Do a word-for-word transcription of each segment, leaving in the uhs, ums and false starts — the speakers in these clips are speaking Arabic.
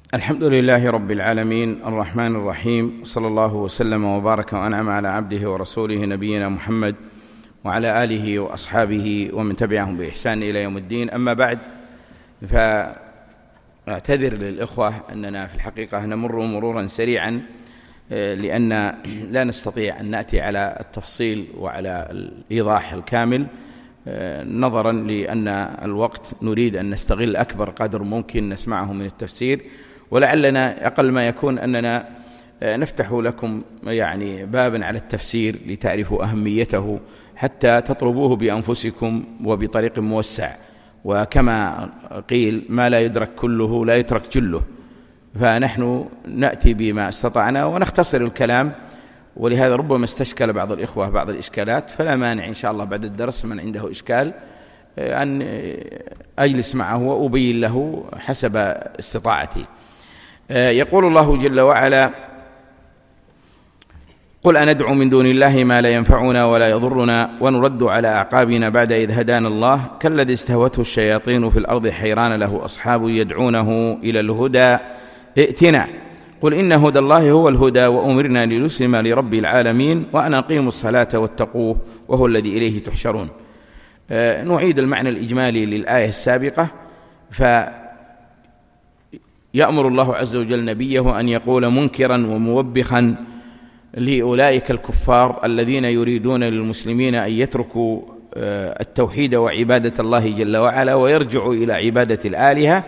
الحمد لله رب العالمين الرحمن الرحيم، صلى الله وسلم وبارك وأنعم على عبده ورسوله نبينا محمد وعلى آله وأصحابه ومن تبعهم بإحسان إلى يوم الدين. أما بعد، فأعتذر للإخوة أننا في الحقيقة نمر مرورا سريعا، لأن لا نستطيع أن نأتي على التفصيل وعلى الإيضاح الكامل، نظرا لأن الوقت نريد أن نستغل أكبر قدر ممكن نسمعه من التفسير، ولعلنا أقل ما يكون أننا نفتح لكم يعني بابا على التفسير لتعرفوا أهميته حتى تطلبوه بأنفسكم وبطريق موسع. وكما قيل: ما لا يدرك كله لا يترك جله، فنحن نأتي بما استطعنا ونختصر الكلام، ولهذا ربما استشكل بعض الإخوة بعض الإشكالات، فلا مانع إن شاء الله بعد الدرس من عنده إشكال أن أجلس معه وأبين له حسب استطاعتي. يقول الله جل وعلا: قل أندعو من دون الله ما لا ينفعنا ولا يضرنا ونرد على أعقابنا بعد إذ هدانا الله كالذي استهوته الشياطين في الأرض حيران له أصحاب يدعونه إلى الهدى ائتنا قل إن هدى الله هو الهدى وأمرنا لنسلم لرب العالمين وأن أقيموا الصلاة واتقوه وهو الذي إليه تحشرون. نعيد المعنى الإجمالي للآية السابقة. فيأمر الله عز وجل نبيه أن يقول منكرا وموبخا لأولئك الكفار الذين يريدون للمسلمين أن يتركوا التوحيد وعبادة الله جل وعلا ويرجعوا إلى عبادة الآلهة،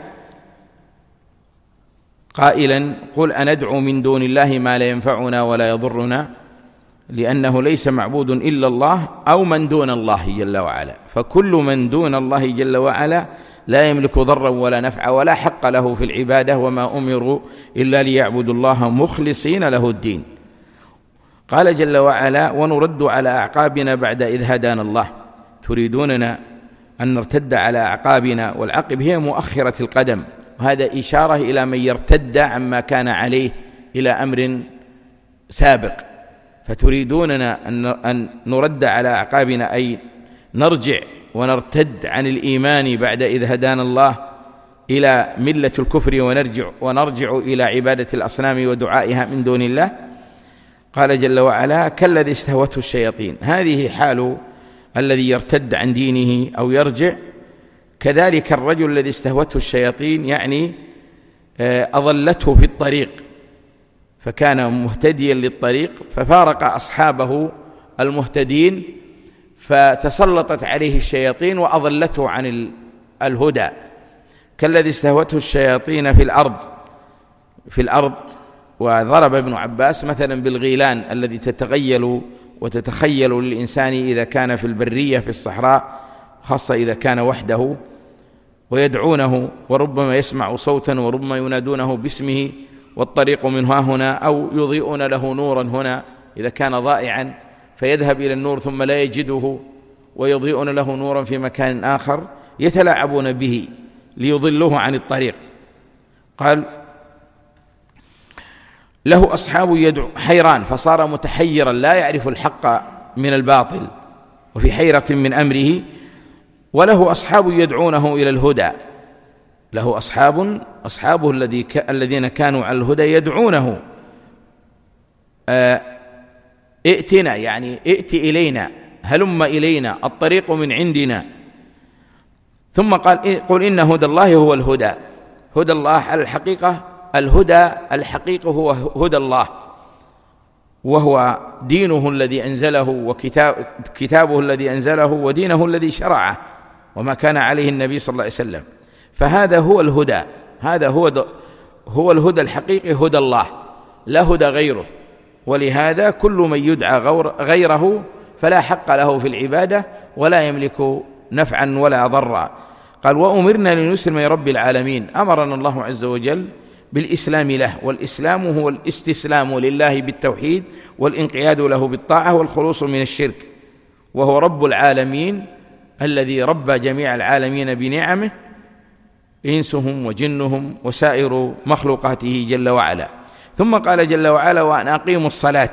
قائلا: قل أندعو من دون الله ما لا ينفعنا ولا يضرنا، لأنه ليس معبود إلا الله أو من دون الله جل وعلا، فكل من دون الله جل وعلا لا يملك ضرا ولا نفعا ولا حق له في العبادة، وما أمروا إلا ليعبدوا الله مخلصين له الدين. قال جل وعلا: ونرد على أعقابنا بعد إذ هدانا الله. تريدوننا أن نرتد على أعقابنا، والعقب هي مؤخرة القدم، وهذا إشارة إلى من يرتد عما كان عليه إلى أمر سابق. فتريدوننا أن نرد على أعقابنا، أي نرجع ونرتد عن الإيمان بعد إذ هدانا الله إلى ملة الكفر ونرجع, ونرجع إلى عبادة الأصنام ودعائها من دون الله. قال جل وعلا: كالذي استهوته الشياطين. هذه حال الذي يرتد عن دينه أو يرجع. كذلك الرجل الذي استهوته الشياطين، يعني أضلته في الطريق، فكان مهتديا للطريق ففارق أصحابه المهتدين، فتسلطت عليه الشياطين وأضلته عن الهدى. كالذي استهوته الشياطين في الأرض في الأرض وضرب ابن عباس مثلا بالغيلان الذي تتغيل وتتخيل للإنسان إذا كان في البرية في الصحراء، خاصة إذا كان وحده، ويدعونه وربما يسمع صوتا وربما ينادونه باسمه والطريق من ها هنا، أو يضيئون له نورا هنا إذا كان ضائعا فيذهب إلى النور ثم لا يجده، ويضيئون له نورا في مكان آخر، يتلاعبون به ليضلوه عن الطريق. قال: له أصحاب يدعو حيران، فصار متحيرا لا يعرف الحق من الباطل وفي حيرة من أمره. وله أصحاب يدعونه إلى الهدى. له أصحاب أصحابه الذي ك... الذين كانوا على الهدى يدعونه آه... ائتنا، يعني ائت إلينا، هلم إلينا، الطريق من عندنا. ثم قال: قل إن هدى الله هو الهدى. هدى الله على الحقيقة، الهدى الحقيقي هو هدى الله، وهو دينه الذي أنزله وكتابه الذي أنزله ودينه الذي شرعه وما كان عليه النبي صلى الله عليه وسلم. فهذا هو الهدى، هذا هو هو الهدى الحقيقي، هدى الله، لا هدى غيره. ولهذا كل من يدعى غيره فلا حق له في العبادة ولا يملك نفعا ولا ضرا. قال: وأمرنا لنسلم لرب العالمين. أمرنا الله عز وجل بالإسلام له، والإسلام هو الاستسلام لله بالتوحيد والانقياد له بالطاعة والخلوص من الشرك، وهو رب العالمين الذي ربى جميع العالمين بنعمه، إنسهم وجنهم وسائر مخلوقاته جل وعلا. ثم قال جل وعلا: وأن أقيموا الصلاة.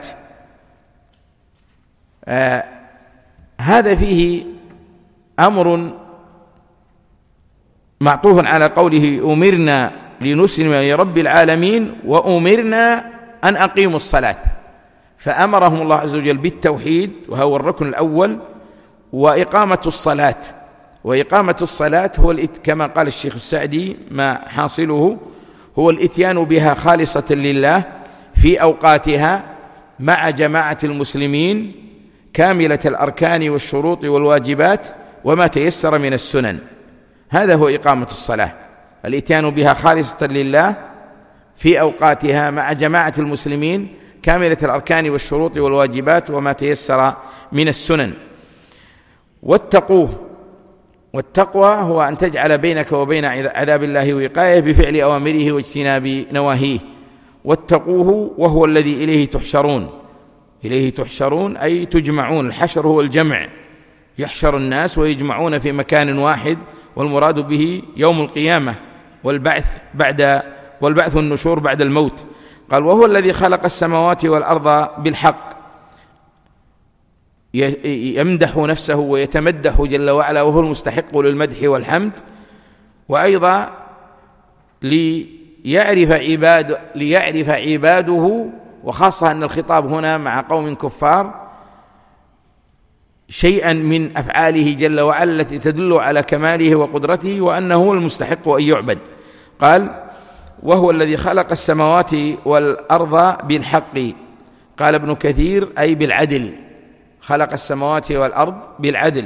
آه هذا فيه أمر معطوف على قوله أمرنا لنسلم لرب العالمين وأمرنا أن أقيموا الصلاة، فأمرهم الله عز وجل بالتوحيد وهو الركن الأول، وإقامة الصلاة. وإقامة الصلاة هو كما قال الشيخ السعدي ما حاصله هو الإتيان بها خالصة لله في أوقاتها مع جماعة المسلمين كاملة الأركان والشروط والواجبات وما تيسر من السنن. هذا هو إقامة الصلاة، الإتيان بها خالصة لله في أوقاتها مع جماعة المسلمين كاملة الأركان والشروط والواجبات وما تيسر من السنن. واتقوه، والتقوى هو أن تجعل بينك وبين عذاب الله وقاية بفعل أوامره واجتناب نواهيه. واتقوه وهو الذي إليه تحشرون، إليه تحشرون أي تجمعون، الحشر هو الجمع، يحشر الناس ويجمعون في مكان واحد، والمراد به يوم القيامة والبعث بعد والبعث والنشور بعد الموت. قال وهو الذي خلق السماوات والأرض بالحق، يمدح نفسه ويتمدح جل وعلا وهو المستحق للمدح والحمد. وأيضا ليعرف عباد ليعرف عباده، وخاصة أن الخطاب هنا مع قوم كفار، شيئا من أفعاله جل وعلا التي تدل على كماله وقدرته وأنه هو المستحق أن يعبد. قال وهو الذي خلق السماوات والأرض بالحق. قال ابن كثير أي بالعدل، خلق السماوات والأرض بالعدل.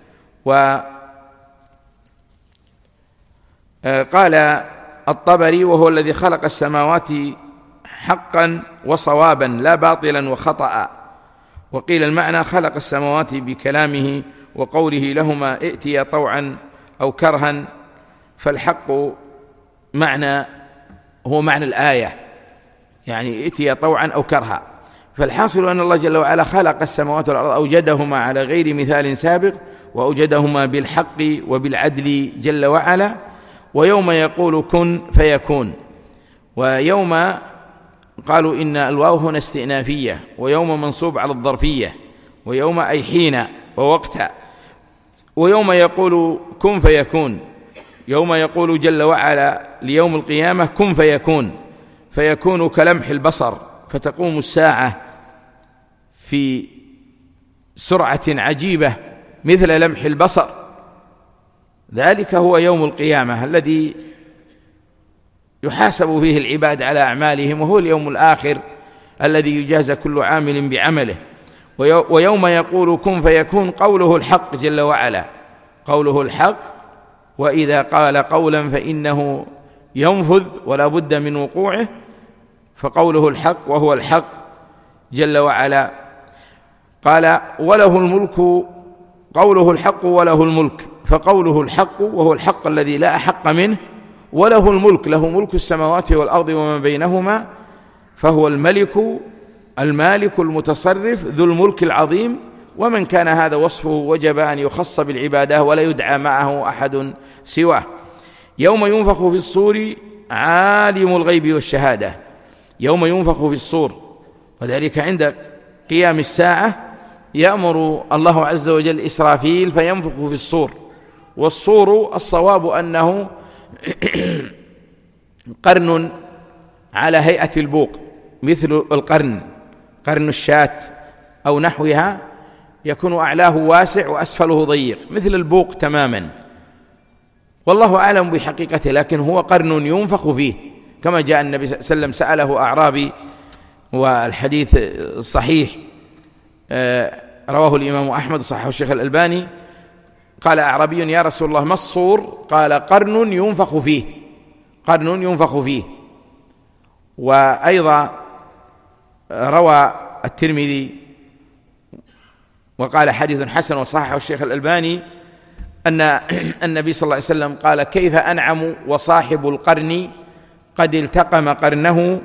وقال الطبري وهو الذي خلق السماوات حقا وصوابا لا باطلا وخطأ. وقيل المعنى خلق السماوات بكلامه وقوله لهما ائتيا طوعا أو كرها، فالحق معنى هو معنى الآية، يعني ائتيا طوعا أو كرها. فالحاصل أن الله جل وعلا خلق السماوات والأرض، أوجدهما على غير مثال سابق، وأوجدهما بالحق وبالعدل جل وعلا. ويوم يقول كن فيكون، ويوم قالوا إن الواو هنا استئنافية، ويوم منصوب على الظرفية، ويوم أي حين ووقت. ويوم يقول كن فيكون، يوم يقول جل وعلا ليوم القيامة كن فيكون، فيكون كلمح البصر، فتقوم الساعة في سرعة عجيبة مثل لمح البصر. ذلك هو يوم القيامة الذي يحاسب فيه العباد على أعمالهم، وهو اليوم الآخر الذي يجازى كل عامل بعمله. ويوم يقول كن فيكون قوله الحق جل وعلا، قوله الحق، وإذا قال قولا فإنه ينفذ ولا بد من وقوعه، فقوله الحق وهو الحق جل وعلا. قال وله الملك، قوله الحق وله الملك، فقوله الحق وهو الحق الذي لا أحق منه، وله الملك، له ملك السماوات والأرض وما بينهما، فهو الملك المالك المتصرف ذو الملك العظيم. ومن كان هذا وصفه وجب أن يخص بالعبادة ولا يدعى معه أحد سواه. يوم ينفخ في الصور عالم الغيب والشهادة، يوم ينفخ في الصور، وذلك عند قيام الساعة يأمر الله عز وجل إسرافيل فينفخ في الصور. والصور الصواب أنه قرن على هيئة البوق، مثل القرن، قرن الشاة أو نحوها، يكون أعلاه واسع وأسفله ضيق مثل البوق تماما، والله أعلم بحقيقته، لكن هو قرن ينفخ فيه كما جاء النبي صلى الله عليه وسلم سأله أعرابي، والحديث الصحيح رواه الإمام أحمد صححه الشيخ الألباني، قال أعرابي يا رسول الله ما الصور؟ قال قرن ينفخ فيه، قرن ينفخ فيه. وأيضا روى الترمذي وقال حديث حسن وصححه الشيخ الألباني أن النبي صلى الله عليه وسلم قال كيف أنعم وصاحب القرن قد التقم قرنه،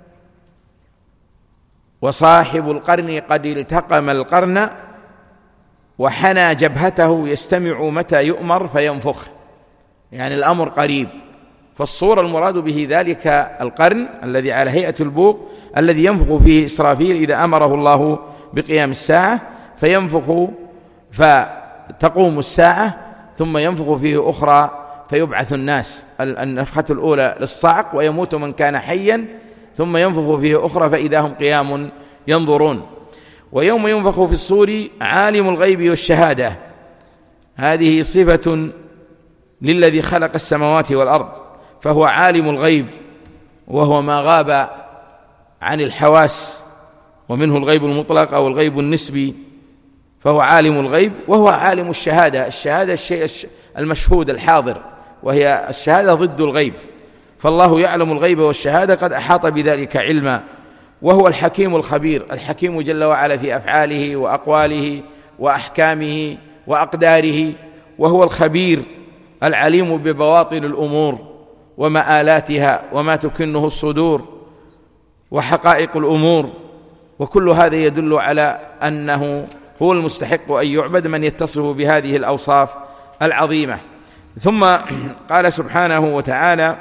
وصاحب القرن قد التقم القرن وحنى جبهته يستمع متى يؤمر فينفخ، يعني الأمر قريب. فالصورة المراد به ذلك القرن الذي على هيئة البوق الذي ينفخ فيه إسرافيل إذا أمره الله بقيام الساعة، فينفخ فتقوم الساعة، ثم ينفخ فيه أخرى فيبعث الناس، النفخة الأولى للصعق ويموت من كان حيا ثم ينفخ فيه أخرى فإذا هم قيام ينظرون. ويوم ينفخ في الصور عالم الغيب والشهادة، هذه صفة للذي خلق السماوات والأرض، فهو عالم الغيب وهو ما غاب عن الحواس، ومنه الغيب المطلق أو الغيب النسبي، فهو عالم الغيب وهو عالم الشهادة. الشهادة الشيء المشهود الحاضر، وهي الشهادة ضد الغيب، فالله يعلم الغيب والشهادة قد أحاط بذلك علما، وهو الحكيم الخبير، الحكيم جل وعلا في أفعاله وأقواله وأحكامه وأقداره، وهو الخبير العليم ببواطن الأمور ومآلاتها وما تكنه الصدور وحقائق الأمور. وكل هذا يدل على أنه هو المستحق أن يعبد، من يتصف بهذه الأوصاف العظيمة. ثم قال سبحانه وتعالى: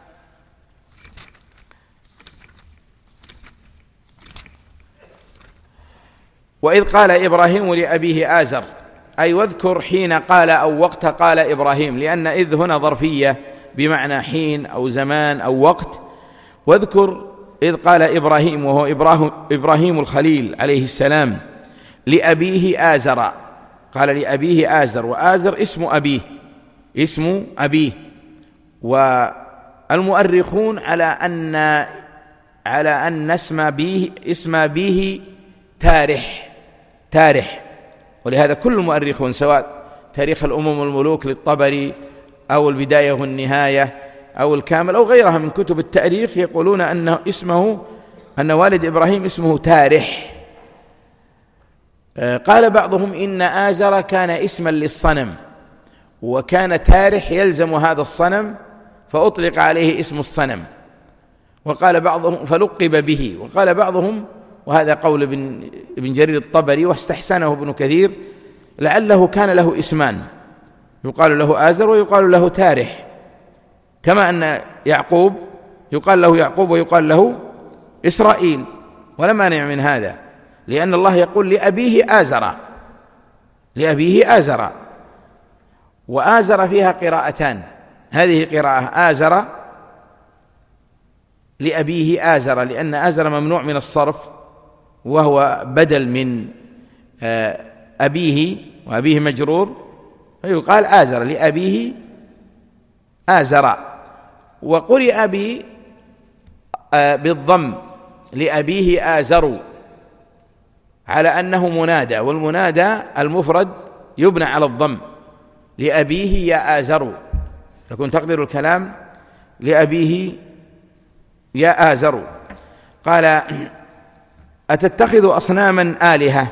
وإذ قال إبراهيم لأبيه آزر، أي واذكر حين قال أو وقت قال إبراهيم، لأن إذ هنا ظرفية بمعنى حين أو زمان أو وقت. واذكر إذ قال إبراهيم، وهو إبراهيم الخليل عليه السلام، لأبيه آزر، قال لأبيه آزر، وآزر اسم أبيه، اسم أبيه. والمؤرخون على أن على أن اسم به اسم أبيه تارح تارح ولهذا كل المؤرخون سواء تاريخ الأمم والملوك للطبري أو البداية والنهاية أو الكامل أو غيرها من كتب التاريخ يقولون أن اسمه أن والد إبراهيم اسمه تارح. قال بعضهم إن آزر كان اسما للصنم، وكان تارح يلزم هذا الصنم فأطلق عليه اسم الصنم، وقال بعضهم فلقب به. وقال بعضهم، وهذا قول ابن, ابن جرير الطبري واستحسنه ابن كثير، لعله كان له اسمان، يقال له آزر ويقال له تارح، كما أن يعقوب يقال له يعقوب ويقال له إسرائيل، ولا مانع من هذا، لأن الله يقول لأبيه آزر، لأبيه آزر. وآزر فيها قراءتان، هذه قراءة آزر لأبيه آزر، لأن آزر ممنوع من الصرف وهو بدل من أبيه، وأبيه مجرور، فيقال آزر لأبيه آزر. وقرئ به بالضم لأبيه آزر، على أنه منادى، والمنادى المفرد يبنى على الضم، لأبيه يا آزر، يكون تقدير الكلام لأبيه يا آزر. قال أتتخذ أصناما آلهة،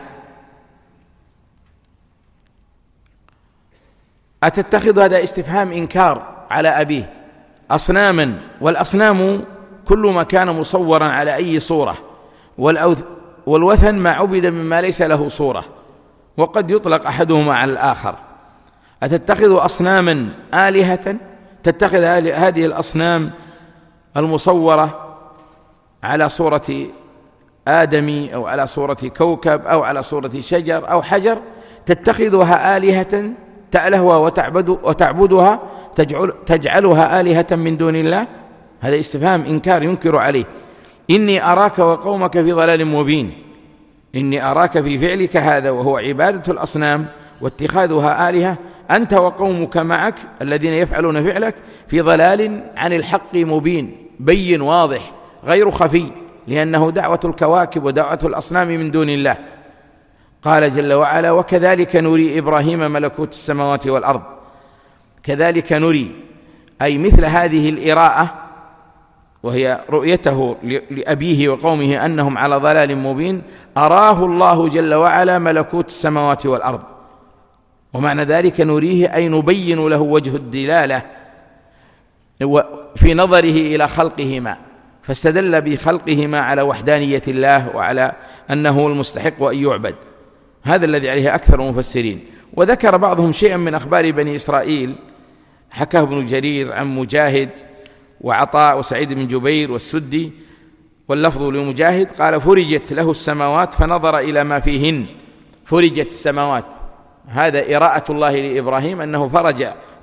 أتتخذ هذا استفهام إنكار على أبيه، أصناما، والأصنام كل ما كان مصورا على أي صورة، والوثن ما عبد مما ليس له صورة، وقد يطلق أحدهما على الآخر. أتتخذ أصناما آلهة، تتخذ هذه الأصنام المصورة على صورة آدمي أو على صورة كوكب أو على صورة شجر أو حجر، تتخذها آلهة تألهها وتعبد وتعبدها، تجعل تجعلها آلهة من دون الله. هذا استفهام إنكار ينكر عليه. إني أراك وقومك في ضلال مبين، إني أراك في فعلك هذا وهو عبادة الأصنام واتخاذها آلهة، أنت وقومك معك الذين يفعلون فعلك في ضلال عن الحق مبين، بين واضح غير خفي، لأنه دعوة الكواكب ودعوة الأصنام من دون الله. قال جل وعلا: وكذلك نري إبراهيم ملكوت السماوات والأرض. كذلك نري أي مثل هذه الإراءة، وهي رؤيته لأبيه وقومه أنهم على ضلال مبين، أراه الله جل وعلا ملكوت السماوات والأرض. ومعنى ذلك نريه أي نبين له وجه الدلالة في نظره إلى خلقهما، فاستدل بخلقهما على وحدانية الله وعلى أنه المستحق أن يعبد. هذا الذي عليه أكثر المفسرين. وذكر بعضهم شيئا من أخبار بني إسرائيل، حكاه ابن جرير عن مجاهد وعطاء وسعيد بن جبير والسدي، واللفظ لمجاهد قال: فرجت له السماوات فنظر إلى ما فيهن. فرجت السماوات، هذا إراءة الله لإبراهيم أنه فرج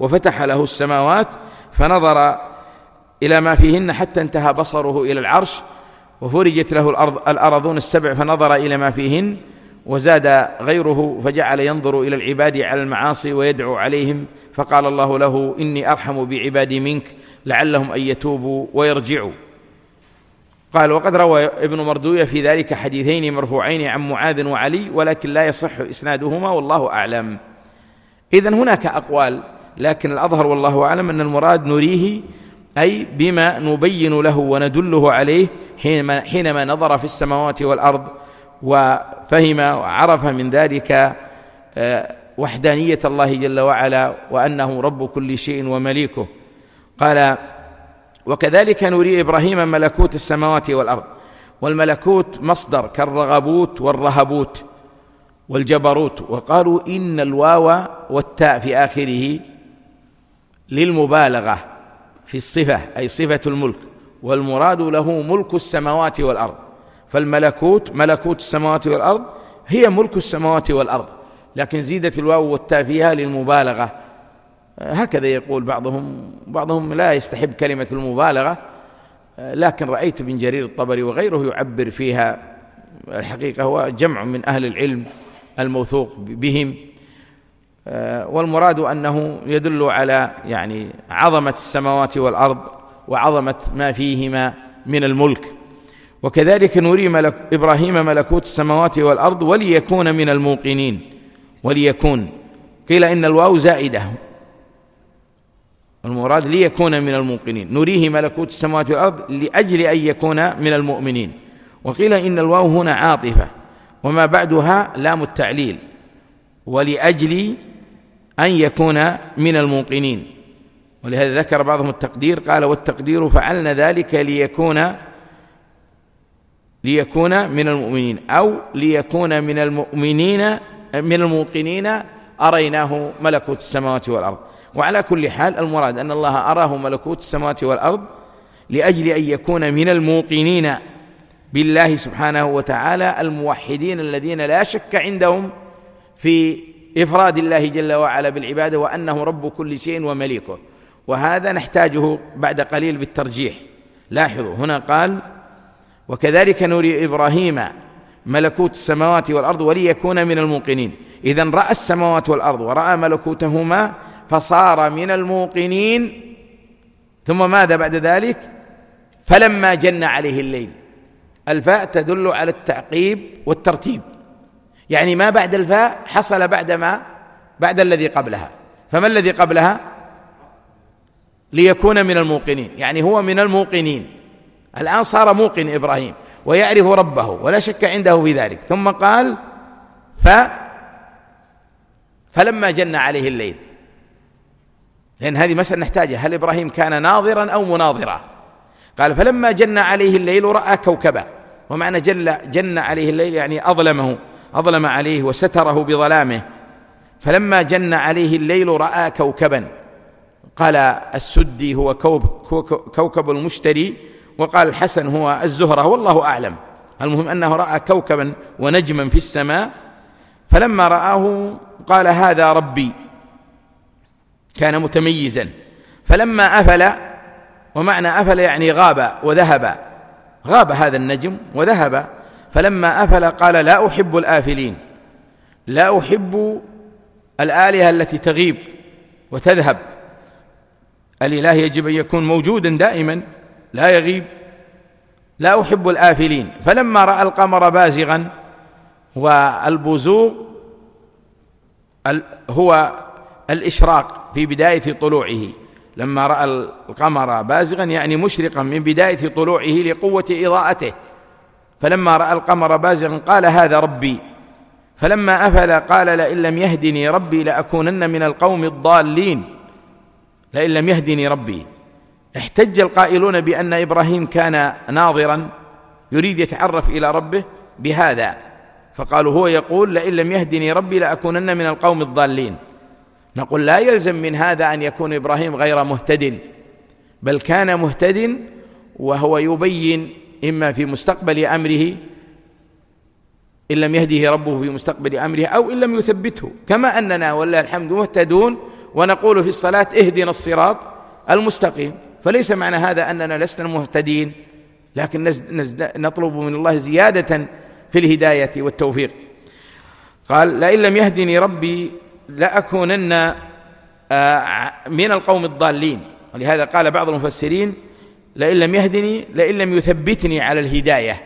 وفتح له السماوات فنظر إلى ما فيهن حتى انتهى بصره إلى العرش، وفرجت له الأرض الأراضون السبع فنظر إلى ما فيهن، وزاد غيره فجعل ينظر إلى العباد على المعاصي ويدعو عليهم، فقال الله له: إني أرحم بعبادي منك لعلهم أن يتوبوا ويرجعوا. قال: وقد روى ابن مردوية في ذلك حديثين مرفوعين عن معاذ وعلي، ولكن لا يصح إسنادهما والله أعلم. إذن هناك أقوال، لكن الأظهر والله أعلم أن المراد نريه أي بما نبين له وندله عليه حينما, حينما نظر في السماوات والأرض وفهم وعرف من ذلك وحدانية الله جل وعلا وأنه رب كل شيء ومليكه. قال: وكذلك نري إبراهيم ملكوت السماوات والأرض. والملكوت مصدر كالرغبوت والرهبوت والجبروت، وقالوا إن الواو والتاء في آخره للمبالغة في الصفة أي صفة الملك، والمراد له ملك السماوات والأرض. فالملكوت ملكوت السماوات والأرض هي ملك السماوات والأرض، لكن زيدت الواو والتاء فيها للمبالغة. هكذا يقول بعضهم، بعضهم لا يستحب كلمة المبالغة، لكن رأيت ابن جرير الطبري وغيره يعبر فيها. الحقيقة هو جمع من أهل العلم الموثوق بهم، والمراد أنه يدل على يعني عظمة السماوات والأرض وعظمة ما فيهما من الملك. وكذلك نري ملك إبراهيم ملكوت السماوات والأرض وليكون من الموقنين. وليكون قيل إن الواو زائدة، المراد ليكون من الموقنين. نريه ملكوت السماوات والأرض لأجل أن يكون من المؤمنين. وقيل إن الواو هنا عاطفة وما بعدها لام التعليل، ولأجل أن يكون من الموقنين. ولهذا ذكر بعضهم التقدير، قال: والتقدير فعلنا ذلك ليكون ليكون من المؤمنين، أو ليكون من المؤمنين من الموقنين أريناه ملكوت السماوات والأرض. وعلى كل حال المراد أن الله أراه ملكوت السماوات والأرض لأجل أن يكون من الموقنين بالله سبحانه وتعالى الموحدين الذين لا شك عندهم في إفراد الله جل وعلا بالعبادة وأنه رب كل شيء ومليكه. وهذا نحتاجه بعد قليل بالترجيح. لاحظوا هنا قال: وكذلك نري إبراهيم ملكوت السماوات والأرض وليكون من الموقنين. إذن رأى السماوات والأرض ورأى ملكوتهما فصار من الموقنين. ثم ماذا بعد ذلك؟ فلما جن عليه الليل. الفاء تدل على التعقيب والترتيب، يعني ما بعد الفاء حصل بعد ما بعد الذي قبلها. فما الذي قبلها؟ ليكون من الموقنين، يعني هو من الموقنين الآن صار موقن إبراهيم ويعرف ربه ولا شك عنده في ذلك. ثم قال: ف فلما جن عليه الليل، لأن هذه مسألة نحتاجها. هل إبراهيم كان ناظرا أو مناظرا؟ قال: فلما جن عليه الليل رأى كوكبا. ومعنى جل جن عليه الليل يعني أظلمه، أظلم عليه وستره بظلامه. فلما جن عليه الليل رأى كوكبا. قال السدي هو كوكب المشتري، وقال الحسن هو الزهرة، والله أعلم. المهم أنه رأى كوكبا ونجما في السماء. فلما رآه قال: هذا ربي. كان متميزا. فلما أفل، ومعنى أفل يعني غاب وذهب، غاب هذا النجم وذهب. فلما أفل قال: لا أحب الآفلين، لا أحب الآلهة التي تغيب وتذهب. الإله يجب أن يكون موجودا دائما لا يغيب. لا أحب الآفلين. فلما رأى القمر بازغا، والبزوغ هو الإشراق في بداية طلوعه. لما رأى القمر بازغا يعني مشرقا من بداية طلوعه لقوة إضاءته. فلما رأى القمر بازغا قال: هذا ربي. فلما أفل قال: لئن لم يهدني ربي لأكونن من القوم الضالين. لئن لم يهدني ربي. احتج القائلون بأن إبراهيم كان ناظرا يريد يتعرف إلى ربه بهذا، فقالوا هو يقول: لئن لم يهدني ربي لأكونن من القوم الضالين. نقول: لا يلزم من هذا أن يكون إبراهيم غير مهتد، بل كان مهتد، وهو يبين إما في مستقبل أمره إن لم يهده ربه في مستقبل أمره، أو إن لم يثبته، كما أننا والله الحمد مهتدون ونقول في الصلاة اهدنا الصراط المستقيم، فليس معنى هذا أننا لسنا مهتدين، لكن نطلب من الله زيادة في الهداية والتوفيق. قال لئن لم يهدني ربي لأكونن من القوم الضالين، ولهذا قال بعض المفسرين لئن لم يهدني لئن لم يثبتني على الهداية.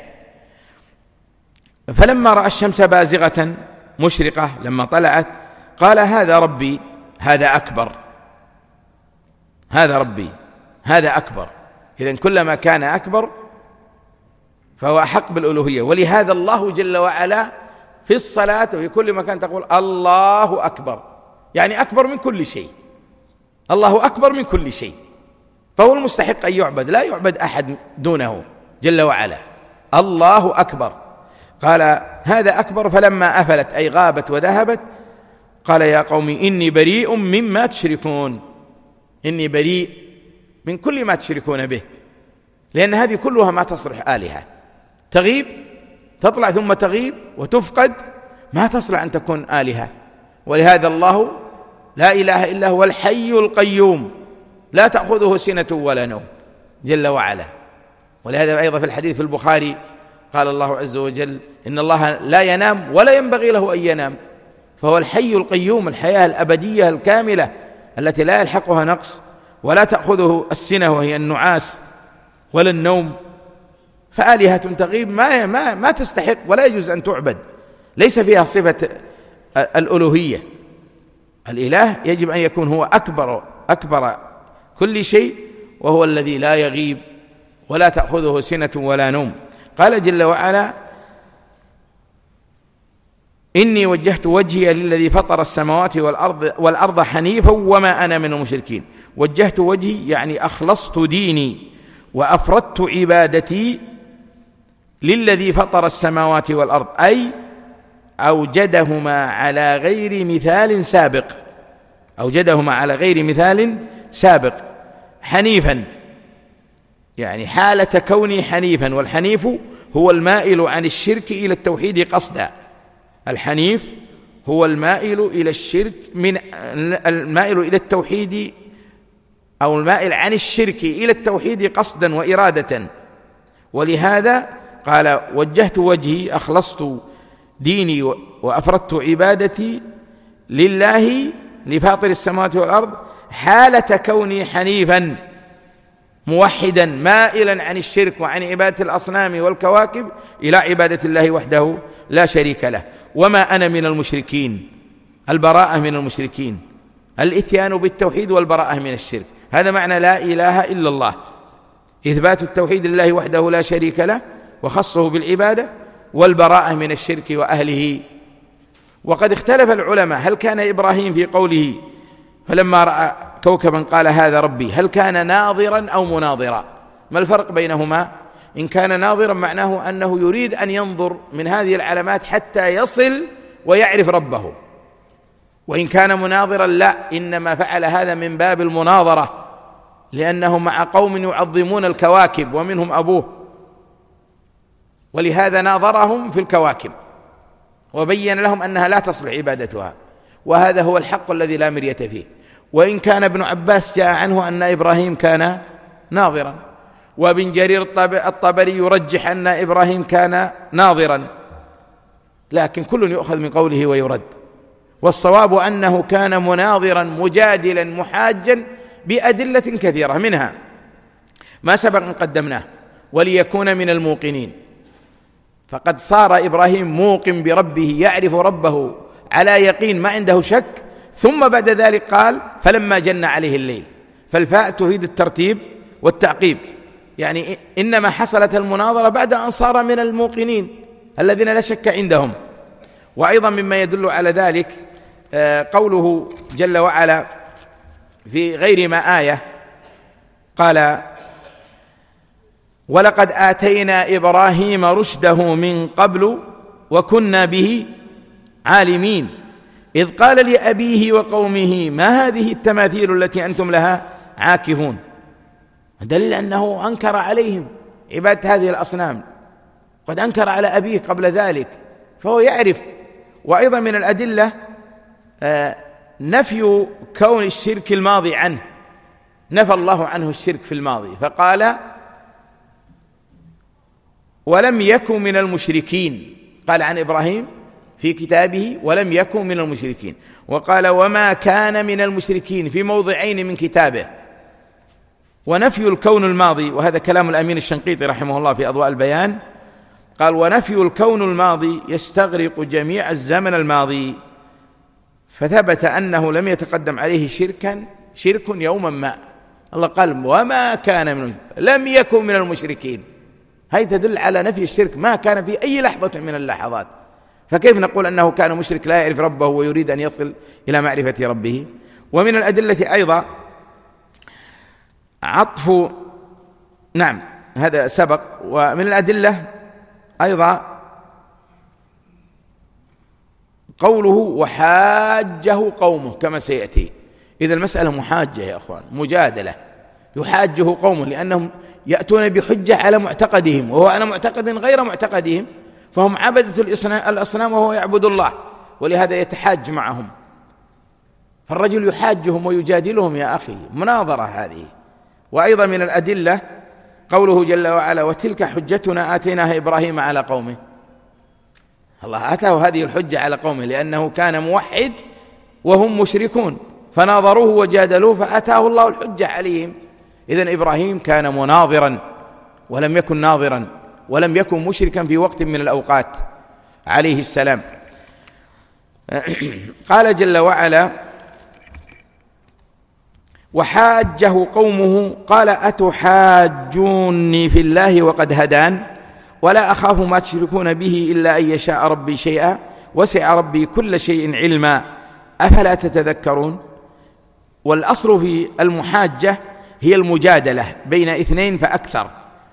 فلما رأى الشمس بازغة مشرقة لما طلعت قال هذا ربي هذا أكبر، هذا ربي هذا أكبر. إذن كلما كان أكبر فهو أحق بالألوهية. ولهذا الله جل وعلا في الصلاة وفي كل مكان تقول الله أكبر، يعني أكبر من كل شيء، الله أكبر من كل شيء، فهو المستحق أن يعبد، لا يعبد أحد دونه جل وعلا، الله أكبر. قال هذا أكبر. فلما أفلت أي غابت وذهبت قال يا قوم إني بريء مما تشركون، إني بريء من كل ما تشركون به، لأن هذه كلها ما تصلح آلهة، تغيب تطلع ثم تغيب وتفقد، ما تصلح أن تكون آلهة. ولهذا الله لا إله إلا هو الحي القيوم لا تأخذه سنة ولا نوم جل وعلا. ولهذا أيضا في الحديث في البخاري قال الله عز وجل إن الله لا ينام ولا ينبغي له أن ينام، فهو الحي القيوم، الحياة الأبدية الكاملة التي لا يلحقها نقص ولا تأخذه السنة وهي النعاس ولا النوم. فآلهة تغيب ما, ما, ما تستحق ولا يجوز أن تعبد، ليس فيها صفة الألوهية. الإله يجب أن يكون هو أكبر أكبر كل شيء، وهو الذي لا يغيب ولا تأخذه سنة ولا نوم. قال جل وعلا إني وجهت وجهي للذي فطر السماوات والأرض, والأرض حنيفا وما أنا من المشركين. وجهت وجهي يعني أخلصت ديني وأفردت عبادتي للذي فطر السماوات والأرض، أي أوجدهما على غير مثال سابق، أوجدهما على غير مثال سابق. حنيفا يعني حالة كوني حنيفا، والحنيف هو المائل عن الشرك إلى التوحيد قصدا. الحنيف هو المائل إلى الشرك من المائل إلى التوحيد، أو المائل عن الشرك إلى التوحيد قصدا وإرادة. ولهذا قال وجهت وجهي أخلصت ديني وأفردت عبادتي لله لفاطر السماوات والأرض حالة كوني حنيفا موحدا مائلا عن الشرك وعن عبادة الأصنام والكواكب إلى عبادة الله وحده لا شريك له. وما أنا من المشركين، البراءة من المشركين، الإتيان بالتوحيد والبراءة من الشرك، هذا معنى لا إله إلا الله، إثبات التوحيد لله وحده لا شريك له وخصه بالعبادة، والبراءة من الشرك وأهله. وقد اختلف العلماء هل كان إبراهيم في قوله فلما رأى كوكبا قال هذا ربي هل كان ناظرا أو مناظرا؟ ما الفرق بينهما؟ إن كان ناظرا معناه أنه يريد أن ينظر من هذه العلامات حتى يصل ويعرف ربه، وإن كان مناظرا لا، إنما فعل هذا من باب المناظرة، لأنه مع قوم يعظمون الكواكب ومنهم أبوه، ولهذا ناظرهم في الكواكب وبين لهم أنها لا تصلح عبادتها، وهذا هو الحق الذي لا مرية فيه. وإن كان ابن عباس جاء عنه أن إبراهيم كان ناظرا، وابن جرير الطبري يرجح أن إبراهيم كان ناظرا، لكن كل يؤخذ من قوله ويرد. والصواب أنه كان مناظرا مجادلا محاجا بأدلة كثيرة، منها ما سبق أن قدمناه وليكون من الموقنين، فقد صار إبراهيم موقن بربه يعرف ربه على يقين ما عنده شك، ثم بعد ذلك قال فلما جن عليه الليل، فالفاء تفيد الترتيب والتعقيب، يعني إنما حصلت المناظرة بعد أن صار من الموقنين الذين لا شك عندهم. وأيضا مما يدل على ذلك قوله جل وعلا في غير ما آية قال ولقد آتينا إبراهيم رشده من قبل وكنا به عالمين إذ قال لأبيه وقومه ما هذه التماثيل التي أنتم لها عاكفون، دليل أنه أنكر عليهم عبادة هذه الأصنام، قد أنكر على أبيه قبل ذلك، فهو يعرف. وأيضا من الأدلة نفي كون الشرك الماضي عنه، نفى الله عنه الشرك في الماضي فقال ولم يكن من المشركين، قال عن إبراهيم في كتابه ولم يكن من المشركين، وقال وما كان من المشركين في موضعين من كتابه. ونفي الكون الماضي، وهذا كلام الأمين الشنقيطي رحمه الله في أضواء البيان، قال ونفي الكون الماضي يستغرق جميع الزمن الماضي، فثبت أنه لم يتقدم عليه شركا شرك يوما ما. الله قال وما كان من لم يكن من المشركين، هذه تدل على نفي الشرك ما كان في أي لحظة من اللحظات، فكيف نقول أنه كان مشرك لا يعرف ربه ويريد أن يصل إلى معرفة ربه؟ ومن الأدلة أيضا عطف، نعم هذا سبق، ومن الأدلة أيضا قوله وحاجه قومه كما سيأتي. إذا المسألة محاجة يا أخوان، مجادلة، يحاجه قومه لأنهم يأتون بحجة على معتقدهم وهو على معتقد غير معتقدهم، فهم عبدة الأصنام وهو يعبد الله، ولهذا يتحاج معهم. فالرجل يحاجهم ويجادلهم يا أخي، مناظرة هذه. وأيضا من الأدلة قوله جل وعلا وتلك حجتنا آتيناها إبراهيم على قومه، الله آتاه هذه الحجة على قومه لأنه كان موحد وهم مشركون، فناظروه وجادلوه فآتاه الله الحجة عليهم. إذن إبراهيم كان مناظرا ولم يكن ناظرا، ولم يكن مشركا في وقت من الأوقات عليه السلام. قال جل وعلا وحاجه قومه قال أتحاجوني في الله وقد هدان ولا أخاف ما تشركون به إلا أن يشاء ربي شيئا وسع ربي كل شيء علما أفلا تتذكرون. والأصل في المحاجة هي المجادلة بين اثنين فأكثر،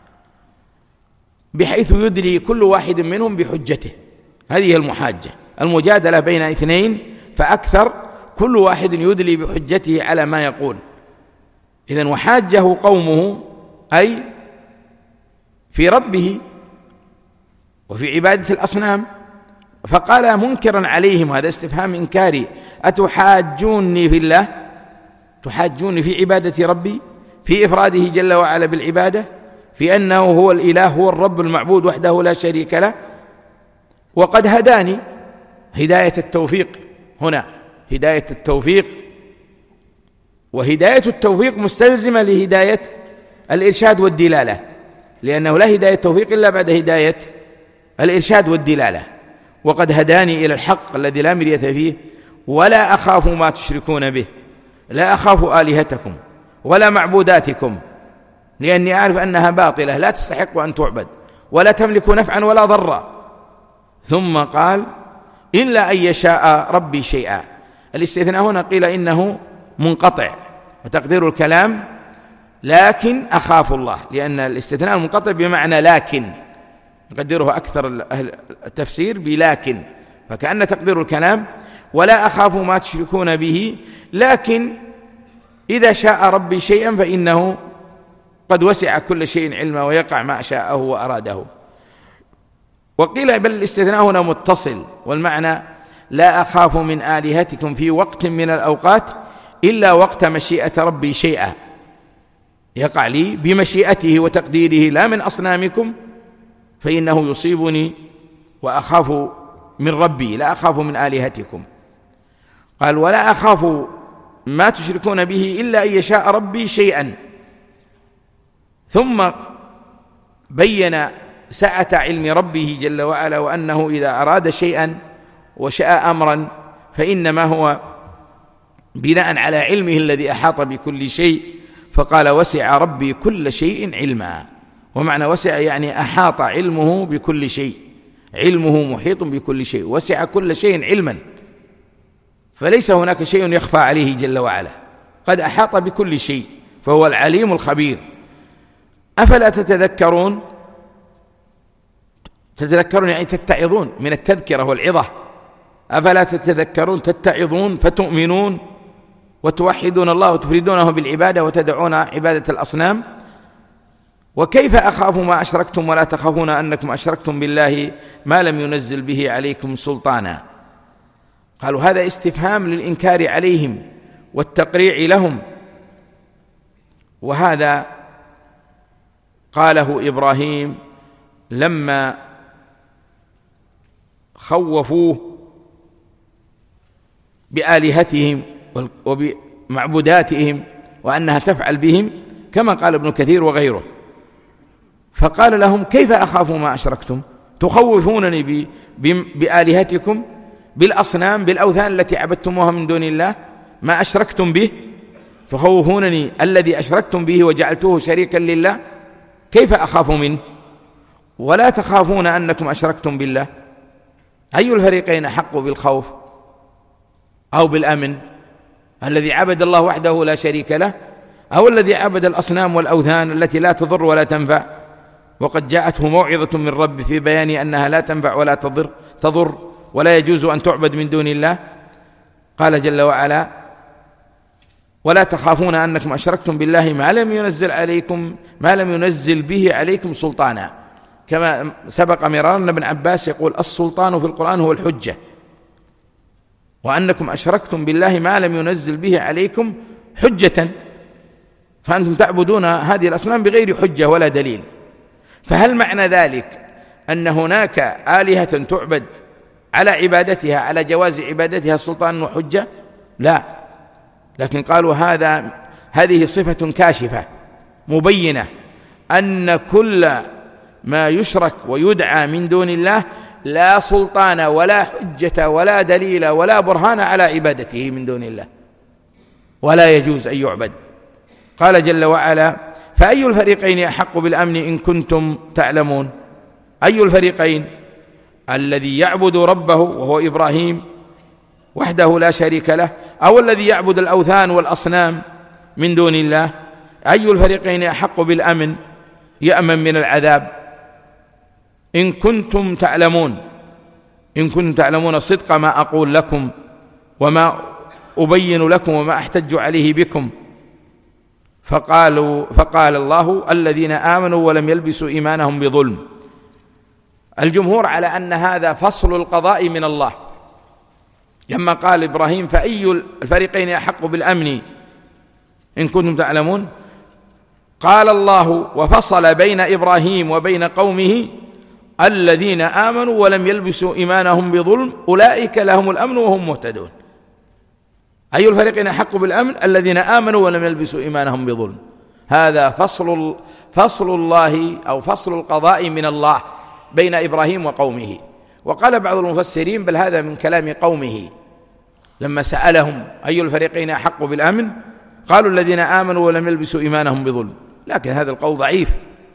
بحيث يدلي كل واحد منهم بحجته، هذه هي المحاجة، المجادلة بين اثنين فأكثر، كل واحد يدلي بحجته على ما يقول. إذن وحاجه قومه أي في ربه وفي عبادة الأصنام، فقال منكرا عليهم، هذا استفهام إنكاري، أتحاجوني في الله، تحاجوني في عبادة ربي، في إفراده جل وعلا بالعبادة، في أنه هو الإله هو الرب المعبود وحده لا شريك له، وقد هداني، هداية التوفيق هنا، هداية التوفيق، وهداية التوفيق مستلزمة لهداية الإرشاد والدلالة، لأنه لا هداية التوفيق إلا بعد هداية الإرشاد والدلالة. وقد هداني إلى الحق الذي لا مرية فيه ولا أخاف ما تشركون به، لا أخاف آلهتكم ولا معبوداتكم لأني أعرف أنها باطلة لا تستحق أن تعبد ولا تملك نفعا ولا ضرا. ثم قال إلا أن يشاء ربي شيئا. الاستثناء هنا قيل إنه منقطع، وتقدير الكلام لكن أخاف الله، لأن الاستثناء المنقطع بمعنى لكن، يقدره أكثر أهل التفسير بلكن، فكأن تقدير الكلام ولا أخاف ما تشركون به، لكن إذا شاء ربي شيئا فإنه قد وسع كل شيء علما ويقع ما شاءه وأراده. وقيل بل الاستثناء هنا متصل، والمعنى لا أخاف من آلهتكم في وقت من الأوقات إلا وقت مشيئة ربي شيئا، يقع لي بمشيئته وتقديره لا من أصنامكم، فإنه يصيبني وأخاف من ربي لا أخاف من آلهتكم. قال ولا أخاف ما تشركون به إلا أن يشاء ربي شيئا، ثم بين سعة علم ربه جل وعلا، وأنه إذا أراد شيئا وشاء أمرا فإنما هو بناء على علمه الذي أحاط بكل شيء، فقال وسع ربي كل شيء علما. ومعنى وسع يعني أحاط علمه بكل شيء، علمه محيط بكل شيء، وسع كل شيء علما، فليس هناك شيء يخفى عليه جل وعلا، قد أحاط بكل شيء، فهو العليم الخبير. أفلا تتذكرون؟ تتذكرون يعني تتعظون، من التذكرة والعظة. أفلا تتذكرون تتعظون فتؤمنون وتوحدون الله وتفردونه بالعبادة وتدعون عبادة الأصنام. وكيف أخاف ما أشركتم ولا تخافون أنكم أشركتم بالله ما لم ينزل به عليكم سلطانا. قالوا هذا استفهام للإنكار عليهم والتقريع لهم، وهذا قاله إبراهيم لما خوفوه بآلهتهم وبمعبوداتهم وأنها تفعل بهم، كما قال ابن كثير وغيره، فقال لهم كيف أخاف ما أشركتم؟ تخوفونني بآلهتكم، بالأصنام، بالأوثان التي عبدتموها من دون الله، ما أشركتم به، تخوفونني الذي أشركتم به وجعلتوه شريكا لله، كيف أخاف منه؟ ولا تخافون أنكم أشركتم بالله. أي الفريقين أحق بالخوف أو بالأمن؟ الذي عبد الله وحده لا شريك له، أو الذي عبد الأصنام والأوثان التي لا تضر ولا تنفع؟ وقد جاءته موعظة من رب في بيان أنها لا تنفع ولا تضر تضر ولا يجوز أن تعبد من دون الله. قال جل وعلا ولا تخافون أنكم أشركتم بالله ما لم ينزل عليكم ما لم ينزل به عليكم سلطانا، كما سبق مرارا أن ابن عباس يقول السلطان في القرآن هو الحجة، وأنكم أشركتم بالله ما لم ينزل به عليكم حجة، فأنتم تعبدون هذه الأصنام بغير حجة ولا دليل. فهل معنى ذلك أن هناك آلهة تعبد على عبادتها على جواز عبادتها سلطان وحجة؟ لا، لكن قالوا هذا هذه صفة كاشفة مبينة أن كل ما يشرك ويدعى من دون الله لا سلطان ولا حجة ولا دليل ولا برهان على عبادته من دون الله، ولا يجوز أن يعبد. قال جل وعلا فأي الفريقين أحق بالأمن إن كنتم تعلمون؟ أي الفريقين؟ الذي يعبد ربه وهو إبراهيم وحده لا شريك له، أو الذي يعبد الأوثان والأصنام من دون الله؟ أي الفريقين أحق بالأمن يأمن من العذاب؟ إن كنتم تعلمون، إن كنتم تعلمون صدق ما أقول لكم وما أبين لكم وما أحتج عليه بكم. فقالوا فقال الله الذين آمنوا ولم يلبسوا إيمانهم بظلم. الجمهور على أن هذا فصل القضاء من الله، لما قال إبراهيم فأي الفريقين أحق بالأمن إن كنتم تعلمون، قال الله وفصل بين إبراهيم وبين قومه الذين آمنوا ولم يلبسوا إيمانهم بظلم أولئك لهم الأمن وهم مهتدون. أي الفريقين أحق بالأمن؟ الذين آمنوا ولم يلبسوا إيمانهم بظلم. هذا فصل فصل الله أو فصل القضاء من الله بين إبراهيم وقومه. وقال بعض المفسرين بل هذا من كلام قومه لما سألهم أي الفريقين أحق بالأمن قالوا الذين آمنوا ولم يلبسوا إيمانهم بظلم، لكن هذا القول ضعيف،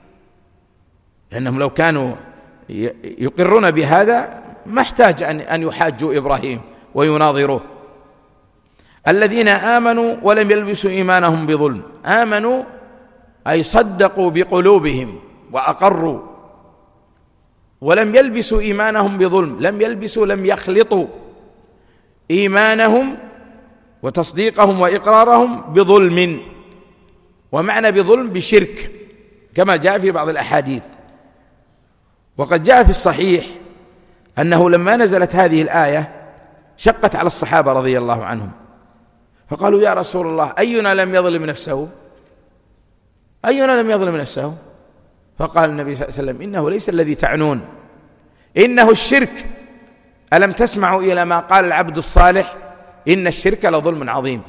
لأنهم لو كانوا يقرون بهذا ما احتاج أن يحاجوا إبراهيم ويناظروه. الذين آمنوا ولم يلبسوا إيمانهم بظلم، آمنوا أي صدقوا بقلوبهم وأقروا، ولم يلبسوا إيمانهم بظلم، لم يلبسوا لم يخلطوا إيمانهم وتصديقهم وإقرارهم بظلم، ومعنى بظلم بشرك كما جاء في بعض الأحاديث. وقد جاء في الصحيح أنه لما نزلت هذه الآية شقت على الصحابة رضي الله عنهم، فقالوا يا رسول الله أينا لم يظلم نفسه أينا لم يظلم نفسه فقال النبي صلى الله عليه وسلم إنه ليس الذي تعنون، إنه الشرك. ألم تسمعوا إلى ما قال العبد الصالح إن الشرك لظلم عظيم.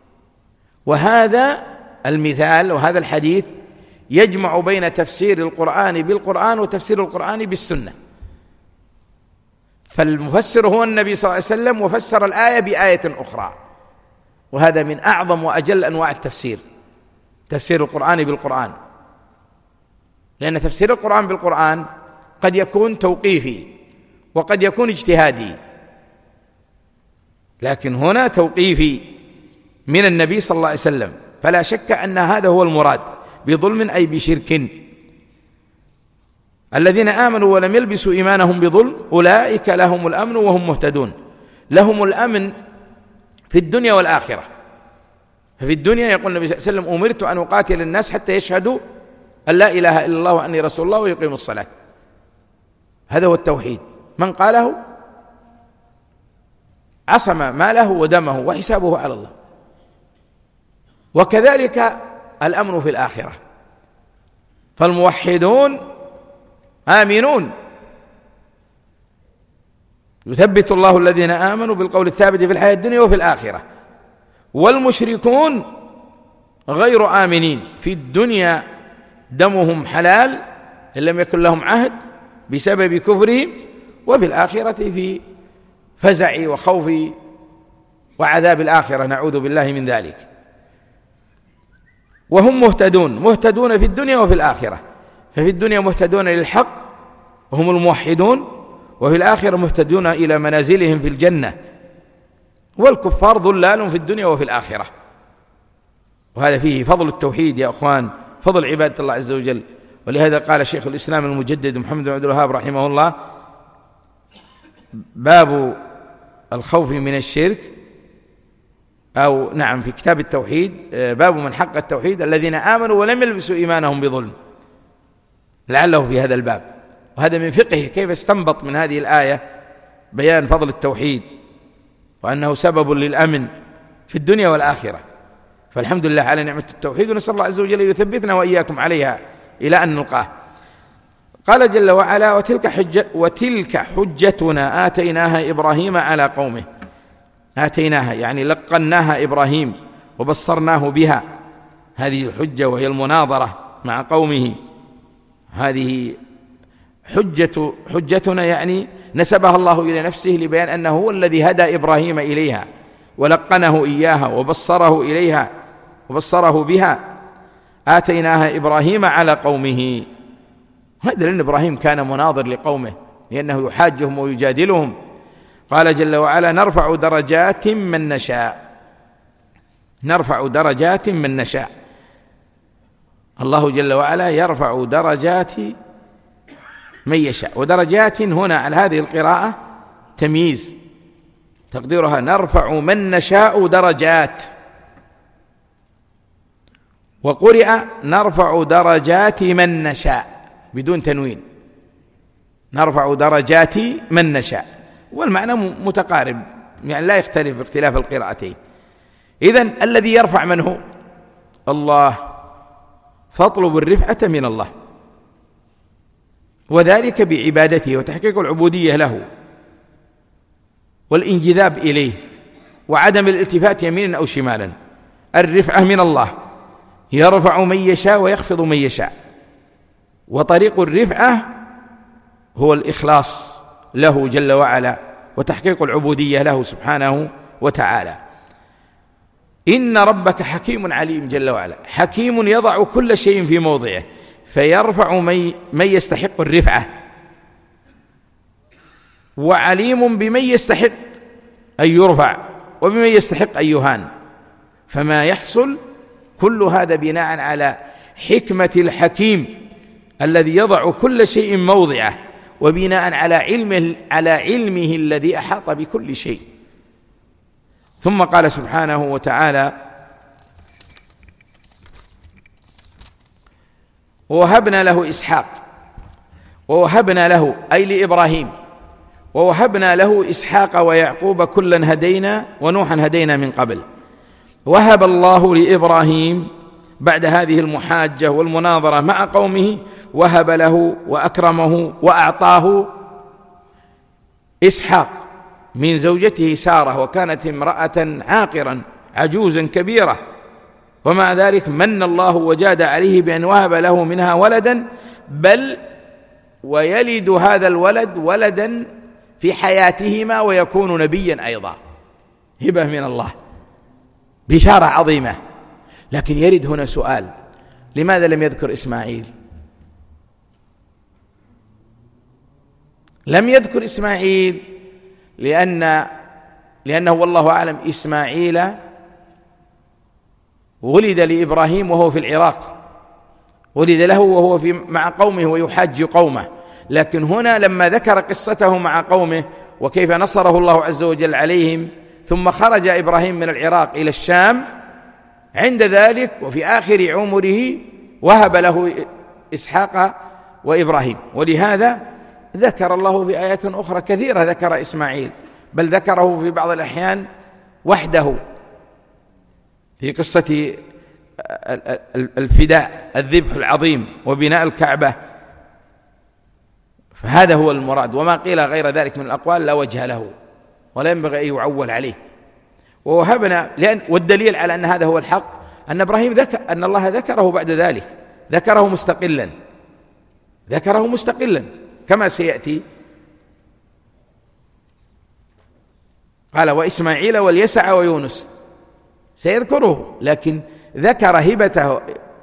وهذا المثال وهذا الحديث يجمع بين تفسير القرآن بالقرآن وتفسير القرآن بالسنة. فالمفسر هو النبي صلى الله عليه وسلم وفسر الآية بآية أخرى، وهذا من أعظم وأجل أنواع التفسير، تفسير القرآن بالقرآن، لأن تفسير القرآن بالقرآن قد يكون توقيفي وقد يكون اجتهادي، لكن هنا توقيفي من النبي صلى الله عليه وسلم، فلا شك أن هذا هو المراد بظلم أي بشرك. الذين آمنوا ولم يلبسوا إيمانهم بظلم أولئك لهم الأمن وهم مهتدون. لهم الأمن في الدنيا والآخرة. ففي الدنيا يقول النبي صلى الله عليه وسلم أمرت أن أقاتل الناس حتى يشهدوا أن لا إله إلا الله وأني رسول الله ويقيموا الصلاة. هذا هو التوحيد، من قاله عصم ماله ودمه وحسابه على الله. وكذلك الأمن في الآخرة، فالموحدون آمنون، يثبت الله الذين آمنوا بالقول الثابت في الحياة الدنيا وفي الآخرة. والمشركون غير آمنين، في الدنيا دمهم حلال إن لم يكن لهم عهد بسبب كفرهم، وفي الآخرة في فزع وخوف وعذاب الآخرة، نعوذ بالله من ذلك. وهم مهتدون، مهتدون في الدنيا وفي الآخرة، ففي الدنيا مهتدون للحق وهم الموحدون، وفي الآخرة مهتدون إلى منازلهم في الجنة. والكفار ضلال في الدنيا وفي الآخرة. وهذا فيه فضل التوحيد يا أخوان، فضل عبادة الله عز وجل. ولهذا قال شيخ الإسلام المجدد محمد بن عبد الوهاب رحمه الله: باب الخوف من الشرك، أو نعم في كتاب التوحيد، باب من حق التوحيد الذين آمنوا ولم يلبسوا إيمانهم بظلم، لعله في هذا الباب. وهذا من فقهه كيف استنبط من هذه الآية بيان فضل التوحيد وأنه سبب للأمن في الدنيا والآخرة. فالحمد لله على نعمة التوحيد، ونسأل الله عز وجل يثبتنا وإياكم عليها إلى أن نلقاه. قال جل وعلا: وتلك, حجة وتلك حجتنا آتيناها إبراهيم على قومه. آتيناها يعني لقناها إبراهيم وبصرناه بها، هذه الحجة وهي المناظرة مع قومه. هذه حجة حجتنا يعني نسبها الله إلى نفسه لبيان أنه هو الذي هدى إبراهيم إليها ولقنه إياها وبصره إليها وبصره بها. آتيناها إبراهيم على قومه، هذا لأن إبراهيم كان مناظر لقومه لأنه يحاجهم ويجادلهم. قال جل وعلا: نرفع درجات من نشاء. نرفع درجات من نشاء، الله جل وعلا يرفع درجات من يشاء. ودرجات هنا على هذه القراءة تمييز، تقديرها نرفع من نشاء درجات، وقرئ نرفع درجات من نشاء بدون تنوين، نرفع درجات من نشاء، والمعنى متقارب يعني لا يختلف باختلاف القراءتين. إذن الذي يرفع من هو؟ الله، فاطلب الرفعة من الله، وذلك بعبادته وتحقيق العبودية له والانجذاب إليه وعدم الالتفات يمينا أو شمالا. الرفعة من الله، يرفع من يشاء ويخفض من يشاء، وطريق الرفعة هو الإخلاص له جل وعلا وتحقيق العبودية له سبحانه وتعالى. إن ربك حكيم عليم جل وعلا، حكيم يضع كل شيء في موضعه، فيرفع من يستحق الرفعة، وعليم بمن يستحق أن يرفع وبمن يستحق أن يهان. فما يحصل كل هذا بناء على حكمة الحكيم الذي يضع كل شيء موضعه، وبناء على علمه, على علمه الذي أحاط بكل شيء. ثم قال سبحانه وتعالى: ووهبنا له إسحاق. ووهبنا له أي لإبراهيم، ووهبنا له إسحاق ويعقوب كلا هدينا ونوحا هدينا من قبل. وهب الله لإبراهيم بعد هذه المحاجة والمناظرة مع قومه، وهب له وأكرمه وأعطاه إسحاق من زوجته سارة، وكانت امرأة عاقرا عجوزا كبيرة، ومع ذلك من الله وجاد عليه بأن وهب له منها ولدا، بل ويلد هذا الولد ولدا في حياتهما ويكون نبيا أيضا، هبة من الله، بشارة عظيمة. لكن يرد هنا سؤال: لماذا لم يذكر إسماعيل؟ لم يذكر إسماعيل لأن لأنه والله أعلم إسماعيل ولد لإبراهيم وهو في العراق، ولد له وهو في مع قومه ويحاج قومه. لكن هنا لما ذكر قصته مع قومه وكيف نصره الله عز وجل عليهم، ثم خرج إبراهيم من العراق إلى الشام، عند ذلك وفي آخر عمره وهب له إسحاق وإبراهيم. ولهذا ذكر الله في آيات أخرى كثيرة ذكر إسماعيل، بل ذكره في بعض الأحيان وحده في قصة الفداء، الذبح العظيم وبناء الكعبة. فهذا هو المراد، وما قيل غير ذلك من الأقوال لا وجه له ولا ينبغي أن يعول عليه. ووهبنا لأن والدليل على أن هذا هو الحق أن إبراهيم ذكر أن الله ذكره بعد ذلك، ذكره مستقلا، ذكره مستقلا كما سيأتي. قال وإسماعيل واليسع ويونس، سيذكره، لكن ذكر هبته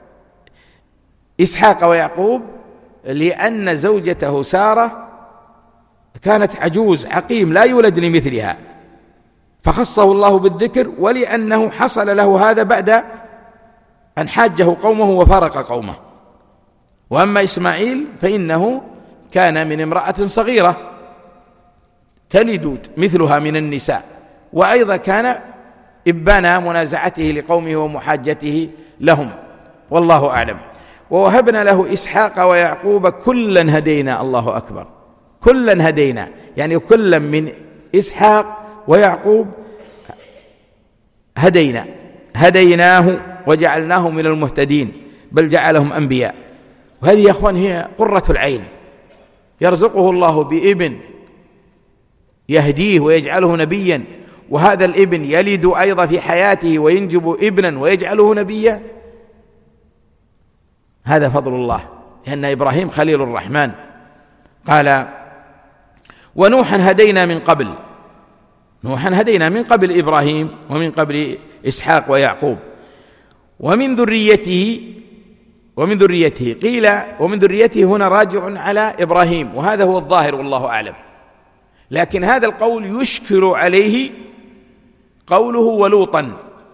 إسحاق ويعقوب لأن زوجته سارة كانت عجوز عقيم لا يولد لمثلها، فخصه الله بالذكر، ولأنه حصل له هذا بعد أن حاجه قومه وفارق قومه. وأما إسماعيل فإنه كان من امرأة صغيرة تلد مثلها من النساء، وأيضا كان إبان منازعته لقومه ومحاجته لهم، والله أعلم. ووهبنا له إسحاق ويعقوب كلا هدينا، الله أكبر، كلا هدينا، يعني كلا من إسحاق ويعقوب هدينا، هديناه وجعلناه من المهتدين، بل جعلهم أنبياء. وهذه يا أخوان هي قرة العين، يرزقه الله بابن يهديه ويجعله نبيا، وهذا الابن يلد أيضا في حياته وينجب ابنا ويجعله نبيا. هذا فضل الله، لأن إبراهيم خليل الرحمن. قال ونوحا هدينا من قبل، نوحا هدينا من قبل إبراهيم ومن قبل إسحاق ويعقوب، ومن ذريته، ومن ذريته قيل ومن ذريته هنا راجع على إبراهيم، وهذا هو الظاهر والله أعلم. لكن هذا القول يشكل عليه قوله ولوطا،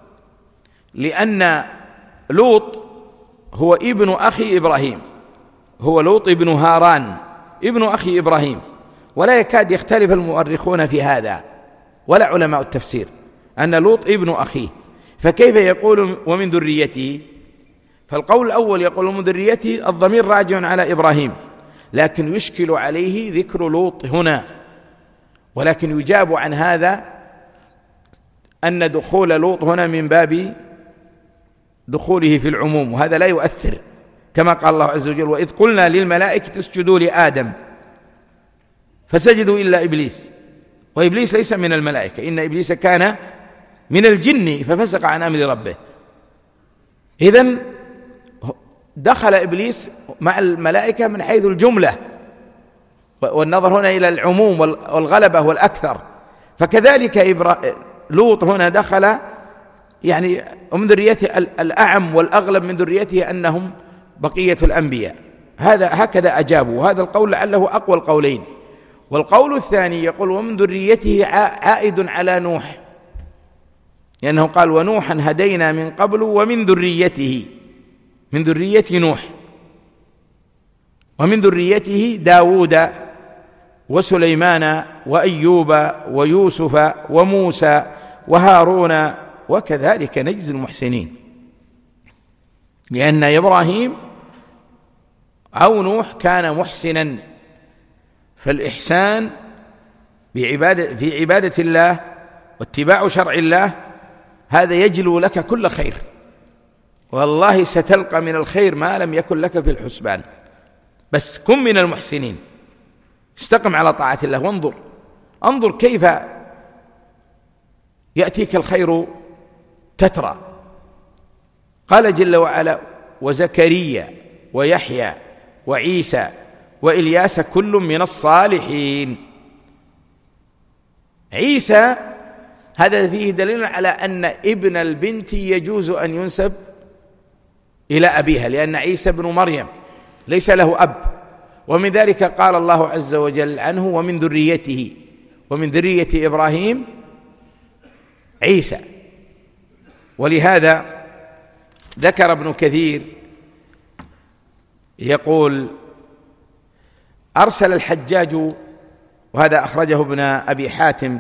لأن لوط هو ابن أخي إبراهيم، هو لوط ابن هاران ابن أخي إبراهيم، ولا يكاد يختلف المؤرخون في هذا ولا علماء التفسير أن لوط ابن أخيه، فكيف يقول ومن ذريته؟ فالقول الأول يقول ومن ذريته، الضمير راجع على إبراهيم، لكن يشكل عليه ذكر لوط هنا. ولكن يجاب عن هذا أن دخول لوط هنا من باب دخوله في العموم، وهذا لا يؤثر، كما قال الله عز وجل وإذ قلنا للملائكة اسجدوا لآدم فسجدوا إلا إبليس، وإبليس ليس من الملائكة، إن إبليس كان من الجن ففسق عن أمر ربه. إذن دخل إبليس مع الملائكة من حيث الجملة، والنظر هنا إلى العموم والغلبة والأكثر. فكذلك لوط هنا دخل يعني ومن ذريته الأعم والأغلب من ذريته أنهم بقية الأنبياء. هذا هكذا أجابوا، وهذا القول لعله أقوى القولين. والقول الثاني يقول ومن ذريته عائد على نوح، لأنه قال ونوحا هدينا من قبل ومن ذريته، من ذرية نوح، ومن ذريته داود وسليمان وأيوب ويوسف وموسى وهارون وكذلك نجزي المحسنين. لأن إبراهيم أو نوح كان محسنا، فالإحسان بعبادة في عبادة الله واتباع شرع الله هذا يجلو لك كل خير، والله ستلقى من الخير ما لم يكن لك في الحسبان. بس كن من المحسنين، استقم على طاعة الله، وانظر انظر كيف يأتيك الخير تترى. قال جل وعلا وزكريا ويحيى وعيسى وإلياس كل من الصالحين. عيسى هذا فيه دليل على أن ابن البنت يجوز أن ينسب إلى أبيها، لأن عيسى ابن مريم ليس له أب، ومن ذلك قال الله عز وجل عنه ومن ذريته، ومن ذرية إبراهيم عيسى. ولهذا ذكر ابن كثير يقول أرسل الحجاج، وهذا أخرجه ابن أبي حاتم،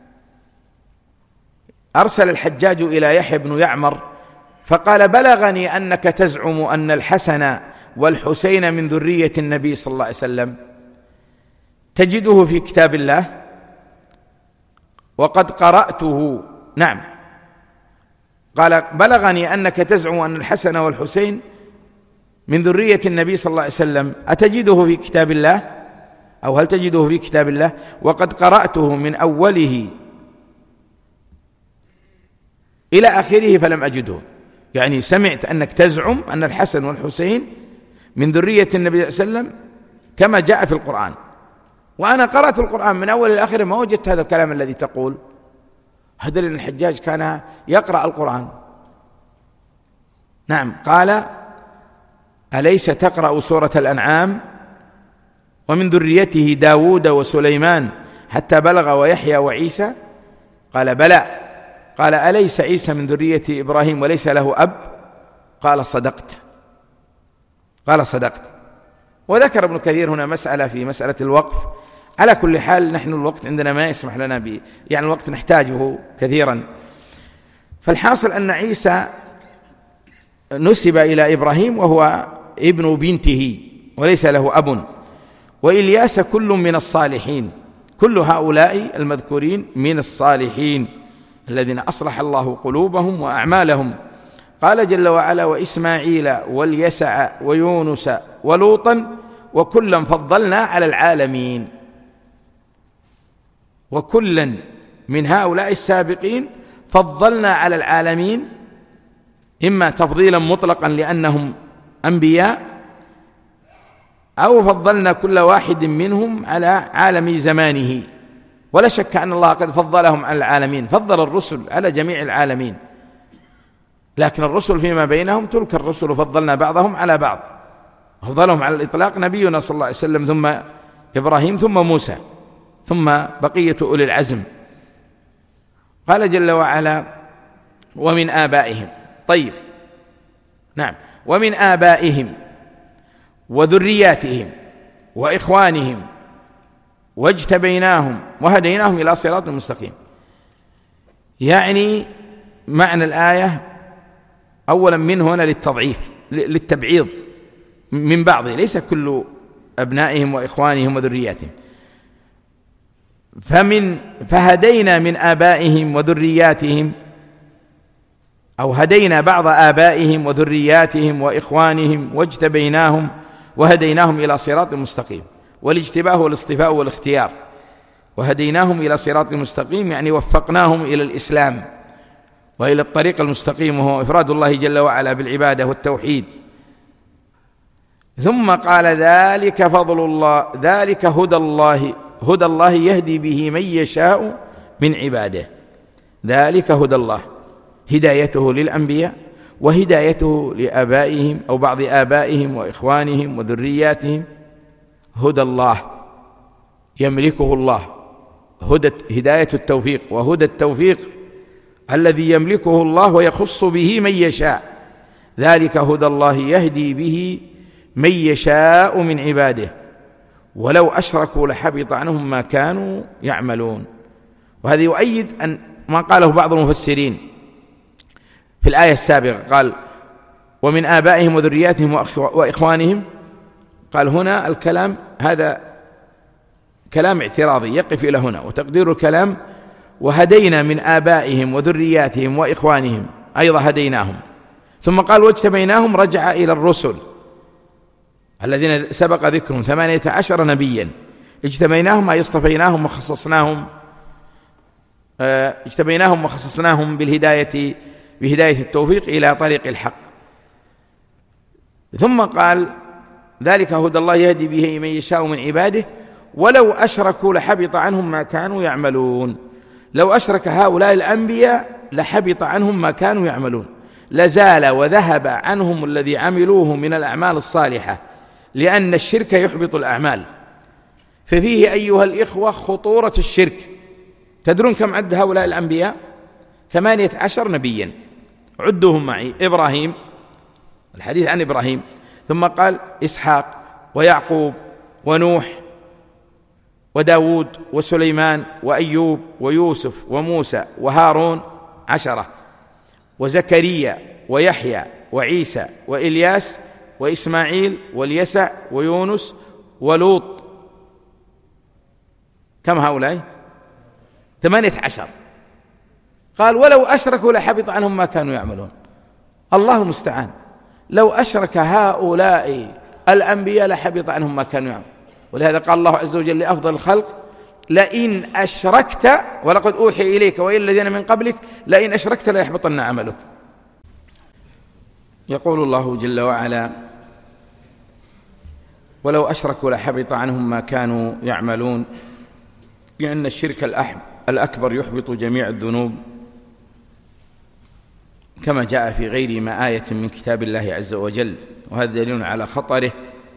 أرسل الحجاج إلى يحيى بن يعمر فقال بلغني أنك تزعم أن الحسن والحسين من ذرية النبي صلى الله عليه وسلم، تجده في كتاب الله؟ وقد قرأته. نعم، قال بلغني أنك تزعم أن الحسن والحسين من ذرية النبي صلى الله عليه وسلم، أتجده في كتاب الله أو هل تجده في كتاب الله؟ وقد قرأته من أوله إلى آخره فلم أجده. يعني سمعت أنك تزعم أن الحسن والحسين من ذرية النبي صلى الله عليه وسلم كما جاء في القرآن، وأنا قرأت القرآن من أول إلى آخره ما وجدت هذا الكلام الذي تقول. هذا لأن الحجاج كان يقرأ القرآن. نعم، قال أليس تقرأ سورة الأنعام ومن ذريته داود وسليمان حتى بلغ ويحيى وعيسى؟ قال بلى. قال أليس عيسى من ذرية إبراهيم وليس له أب؟ قال صدقت. قال صدقت. وذكر ابن كثير هنا مسألة في مسألة الوقف. على كل حال نحن الوقت عندنا ما يسمح لنا به، يعني الوقت نحتاجه كثيرا. فالحاصل أن عيسى نسب إلى إبراهيم وهو ابن بنته وليس له أب، وإلياس كل من الصالحين. كل هؤلاء المذكورين من الصالحين الذين أصلح الله قلوبهم وأعمالهم. قال جل وعلا وإسماعيل واليسع ويونس ولوطا وكلا فضلنا على العالمين. وكلا من هؤلاء السابقين فضلنا على العالمين، إما تفضيلا مطلقا لأنهم أنبياء، أو فضلنا كل واحد منهم على عالم زمانه. ولا شك أن الله قد فضلهم على العالمين، فضل الرسل على جميع العالمين، لكن الرسل فيما بينهم تلك الرسل فضلنا بعضهم على بعض. فضلهم على الإطلاق نبينا صلى الله عليه وسلم، ثم إبراهيم، ثم موسى، ثم بقية أولي العزم. قال جل وعلا ومن آبائهم. طيب، نعم، ومن آبائهم وذرياتهم وإخوانهم واجتبيناهم وهديناهم إلى صراط مستقيم. يعني معنى الآية أولا من هنا للتضعيف للتبعيض من بعض، ليس كل أبنائهم وإخوانهم وذرياتهم. فمن فهدينا من آبائهم وذرياتهم، أو هدينا بعض آبائهم وذرياتهم وإخوانهم واجتبيناهم وهديناهم إلى صراط مستقيم. والاجتباء هو الاصطفاء والاختيار. وهديناهم إلى صراط مستقيم يعني وفقناهم إلى الإسلام وإلى الطريق المستقيم، وهو إفراد الله جل وعلا بالعبادة والتوحيد. ثم قال ذلك فضل الله، ذلك هدى الله، هدى الله يهدي به من يشاء من عباده. ذلك هدى الله، هدايته للأنبياء وهدايته لآبائهم أو بعض آبائهم وإخوانهم وذرياتهم. هدى الله يملكه الله، هدى هداية التوفيق، وهدى التوفيق الذي يملكه الله ويخص به من يشاء. ذلك هدى الله يهدي به من يشاء من عباده ولو أشركوا لحبط عنهم ما كانوا يعملون. وهذا يؤيد أن ما قاله بعض المفسرين في الآية السابقة، قال ومن آبائهم وذرياتهم وإخوانهم. قال هنا الكلام هذا كلام اعتراضي يقف إلى هنا، وتقدير الكلام وهدينا من آبائهم وذرياتهم وإخوانهم، أيضا هديناهم. ثم قال واجتبيناهم، رجع إلى الرسل الذين سبق ذكرهم ثمانية عشر نبيا. اجتبيناهم أي اصطفيناهم وخصصناهم، اجتبيناهم وخصصناهم بالهداية بهداية التوفيق إلى طريق الحق. ثم قال ذلك هدى الله يهدي به من يشاء من عباده ولو أشركوا لحبط عنهم ما كانوا يعملون. لو أشرك هؤلاء الأنبياء لحبط عنهم ما كانوا يعملون، لزال وذهب عنهم الذي عملوه من الأعمال الصالحة، لأن الشرك يحبط الأعمال. ففيه أيها الإخوة خطورة الشرك. تدرون كم عد هؤلاء الأنبياء؟ ثمانية عشر نبيا، عدوهم معي. إبراهيم، الحديث عن إبراهيم، ثم قال إسحاق ويعقوب ونوح وداود وسليمان وأيوب ويوسف وموسى وهارون عشرة، وزكريا ويحيى وعيسى وإلياس وإسماعيل واليسع ويونس ولوط. كم هؤلاء؟ ثمانية عشر. قال ولو أشركوا لحبط عنهم ما كانوا يعملون. الله المستعان، لو أشرك هؤلاء الأنبياء لحبط عنهم ما كانوا يعملون. ولهذا قال الله عز وجل لأفضل الخلق لئن أشركت ولقد أوحي إليك وإلى الذين من قبلك لئن أشركت ليحبطن عملك. يقول الله جل وعلا ولو أشركوا لحبط عنهم ما كانوا يعملون، لأن الشرك الأكبر يحبط جميع الذنوب، كما جاء في غير ما آية من كتاب الله عز وجل. وهذا دليل على خطره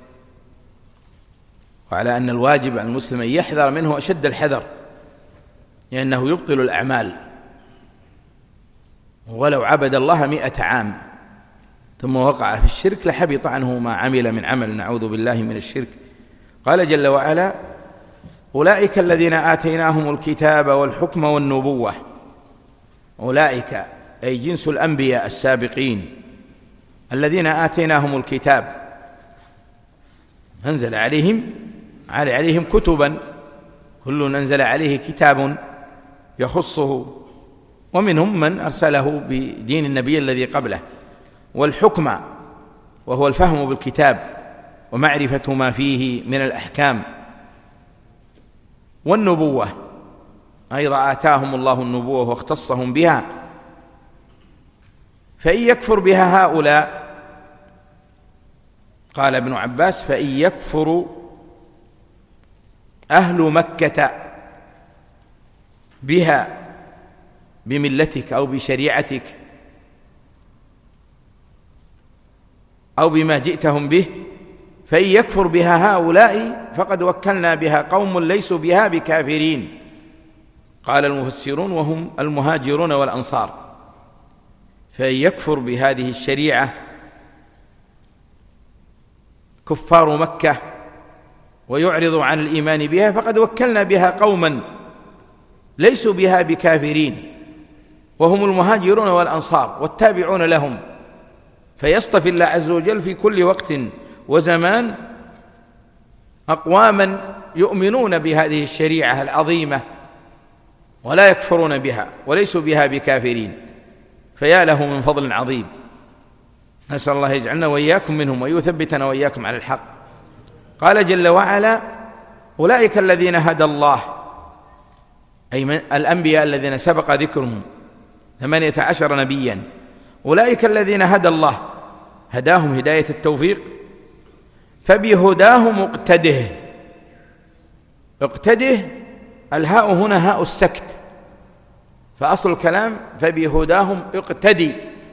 وعلى أن الواجب على المسلم أن يحذر منه أشد الحذر، لأنه يبطل الأعمال. ولو عبد الله مئة عام ثم وقع في الشرك لحبط عنه ما عمل من عمل، نعوذ بالله من الشرك. قال جل وعلا أولئك الذين آتيناهم الكتاب والحكم والنبوة. أولئك أي جنس الأنبياء السابقين الذين آتيناهم الكتاب، أنزل عليهم عليهم كتبا، كل أنزل عليه كتاب يخصه، ومنهم من أرسله بدين النبي الذي قبله. والحكم وهو الفهم بالكتاب ومعرفة ما فيه من الأحكام. والنبوة أيضا آتاهم الله النبوة واختصهم بها. فإن يكفر بها هؤلاء، قال ابن عباس فإن يكفر أهل مكة بها بملتك أو بشريعتك أو بما جئتهم به، فإن يكفر بها هؤلاء فقد وكلنا بها قوم ليسوا بها بكافرين. قال المفسرون وهم المهاجرون والأنصار. فإن يكفر بهذه الشريعة كفار مكة ويعرض عن الإيمان بها فقد وكلنا بها قوما ليسوا بها بكافرين، وهم المهاجرون والأنصار والتابعون لهم. فيصطفي الله عز وجل في كل وقت وزمان أقواما يؤمنون بهذه الشريعة العظيمة ولا يكفرون بها وليسوا بها بكافرين. فيا له من فضل عظيم، نسأل الله يجعلنا وإياكم منهم ويثبتنا وإياكم على الحق. قال جل وعلا أولئك الذين هدى الله، أي من الأنبياء الذين سبق ذكرهم ثمانية عشر نبيا. أولئك الذين هدى الله، هداهم هداية التوفيق، فبهداه مقتده. اقتده الهاء هنا هاء السكت، فأصل الكلام فبهداهم اقتدي،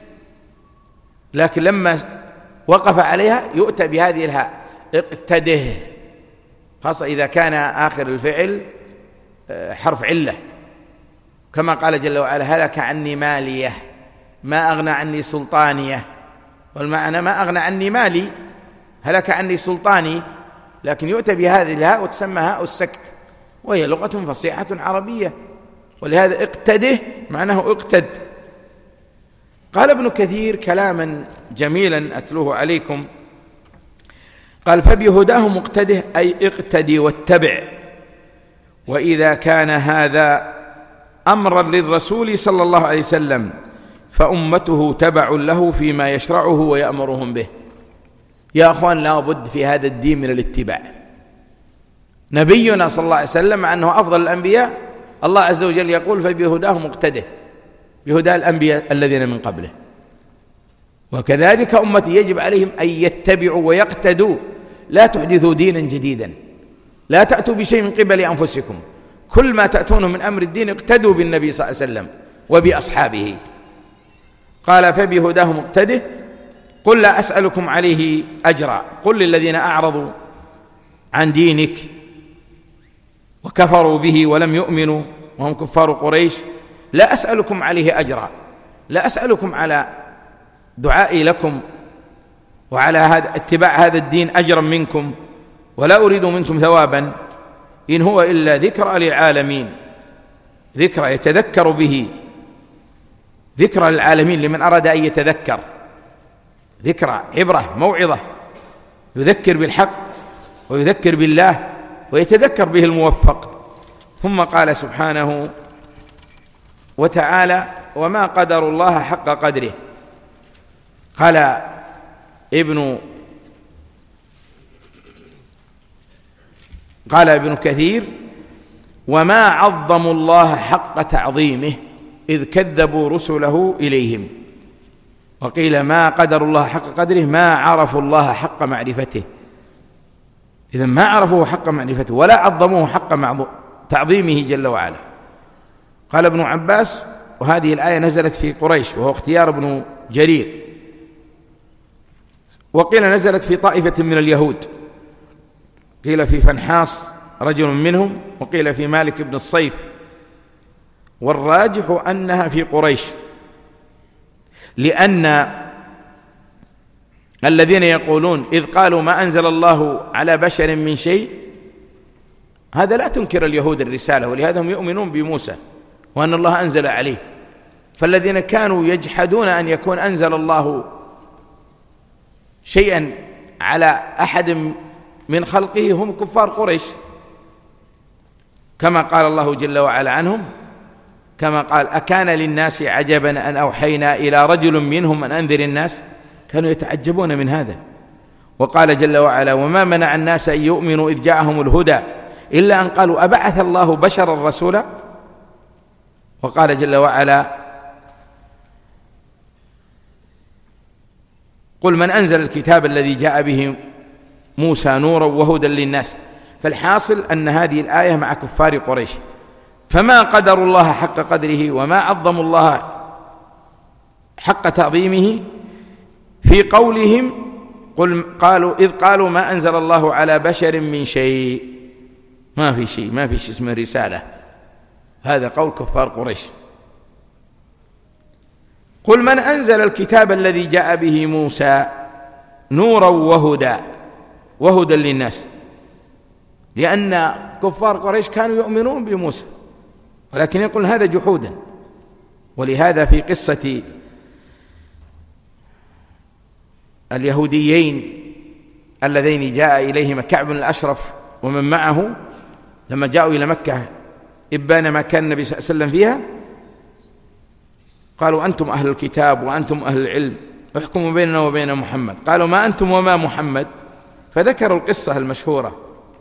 لكن لما وقف عليها يؤتى بهذه الهاء اقتده، خاصة إذا كان آخر الفعل حرف علة، كما قال جل وعلا هلك عني ماليه ما أغنى عني سلطانيه. والمعنى ما أغنى عني مالي، هلك عني سلطاني، لكن يؤتى بهذه الهاء وتسمى هاء السكت، وهي لغة فصيحة عربية، ولهذا اقتده معناه اقتد. قال ابن كثير كلاما جميلا أتلوه عليكم، قال فبهداه مقتده أي اقتدي واتبع. وإذا كان هذا أمرا للرسول صلى الله عليه وسلم فأمته تبع له فيما يشرعه ويأمرهم به. يا أخوان لا بد في هذا الدين من الاتباع. نبينا صلى الله عليه وسلم أنه أفضل الأنبياء، الله عز وجل يقول فبهداه مقتده، بهدى الأنبياء الذين من قبله. وكذلك أمتي يجب عليهم أن يتبعوا ويقتدوا، لا تحدثوا دينا جديدا، لا تأتوا بشيء من قبل أنفسكم، كل ما تأتونه من أمر الدين اقتدوا بالنبي صلى الله عليه وسلم وبأصحابه. قال فبهداه مقتده قل لا أسألكم عليه أجرا، قل للذين أعرضوا عن دينك وكفروا به ولم يؤمنوا وهم كفار قريش لا أسألكم عليه أجرا، لا أسألكم على دعائي لكم وعلى هذا اتباع هذا الدين أجرا منكم، ولا أريد منكم ثوابا، إن هو إلا ذكرى للعالمين، ذكرى يتذكر به، ذكرى للعالمين لمن أراد أن يتذكر، ذكرى عبرة موعظة يذكر بالحق ويذكر بالله ويتذكر به الموفق. ثم قال سبحانه وتعالى: وما قدر الله حق قدره. قال ابن قال ابن كثير: وما عظموا الله حق تعظيمه إذ كذبوا رسله إليهم. وقيل: ما قدر الله حق قدره، ما عرفوا الله حق معرفته. إذن ما عرفوه حق معرفته ولا عظموه حق تعظيمه جل وعلا. قال ابن عباس: وهذه الآية نزلت في قريش، وهو اختيار ابن جرير. وقيل نزلت في طائفة من اليهود، قيل في فنحاس رجل منهم، وقيل في مالك بن الصيف، والراجح أنها في قريش، لأن الذين يقولون إذ قالوا ما أنزل الله على بشر من شيء، هذا لا تنكر اليهود الرسالة، ولهذا هم يؤمنون بموسى وأن الله أنزل عليه. فالذين كانوا يجحدون أن يكون أنزل الله شيئا على أحد من خلقه هم كفار قريش، كما قال الله جل وعلا عنهم، كما قال: أكان للناس عجبا أن أوحينا إلى رجل منهم أن أنذر الناس. كانوا يتعجبون من هذا. وقال جل وعلا: وما منع الناس أن يؤمنوا إذ جاءهم الهدى إلا أن قالوا أبعث الله بشرا رسولا. وقال جل وعلا: قل من أنزل الكتاب الذي جاء به موسى نورا وهدى للناس. فالحاصل أن هذه الآية مع كفار قريش، فما قدروا الله حق قدره وما عظموا الله حق تعظيمه في قولهم قل قالوا إذ قالوا ما أنزل الله على بشر من شيء. ما في شيء، ما في شيء اسمه رسالة، هذا قول كفار قريش. قل من أنزل الكتاب الذي جاء به موسى نورا وهدى وهدى للناس، لأن كفار قريش كانوا يؤمنون بموسى، ولكن يقول هذا جحودا. ولهذا في قصة اليهوديين اللذين جاء إليهما كعب بن الأشرف ومن معه لما جاءوا إلى مكة إبان ما كان النبي صلى الله عليه وسلم فيها، قالوا أنتم أهل الكتاب وأنتم أهل العلم، احكموا بيننا وبين محمد. قالوا ما أنتم وما محمد، فذكروا القصة المشهورة،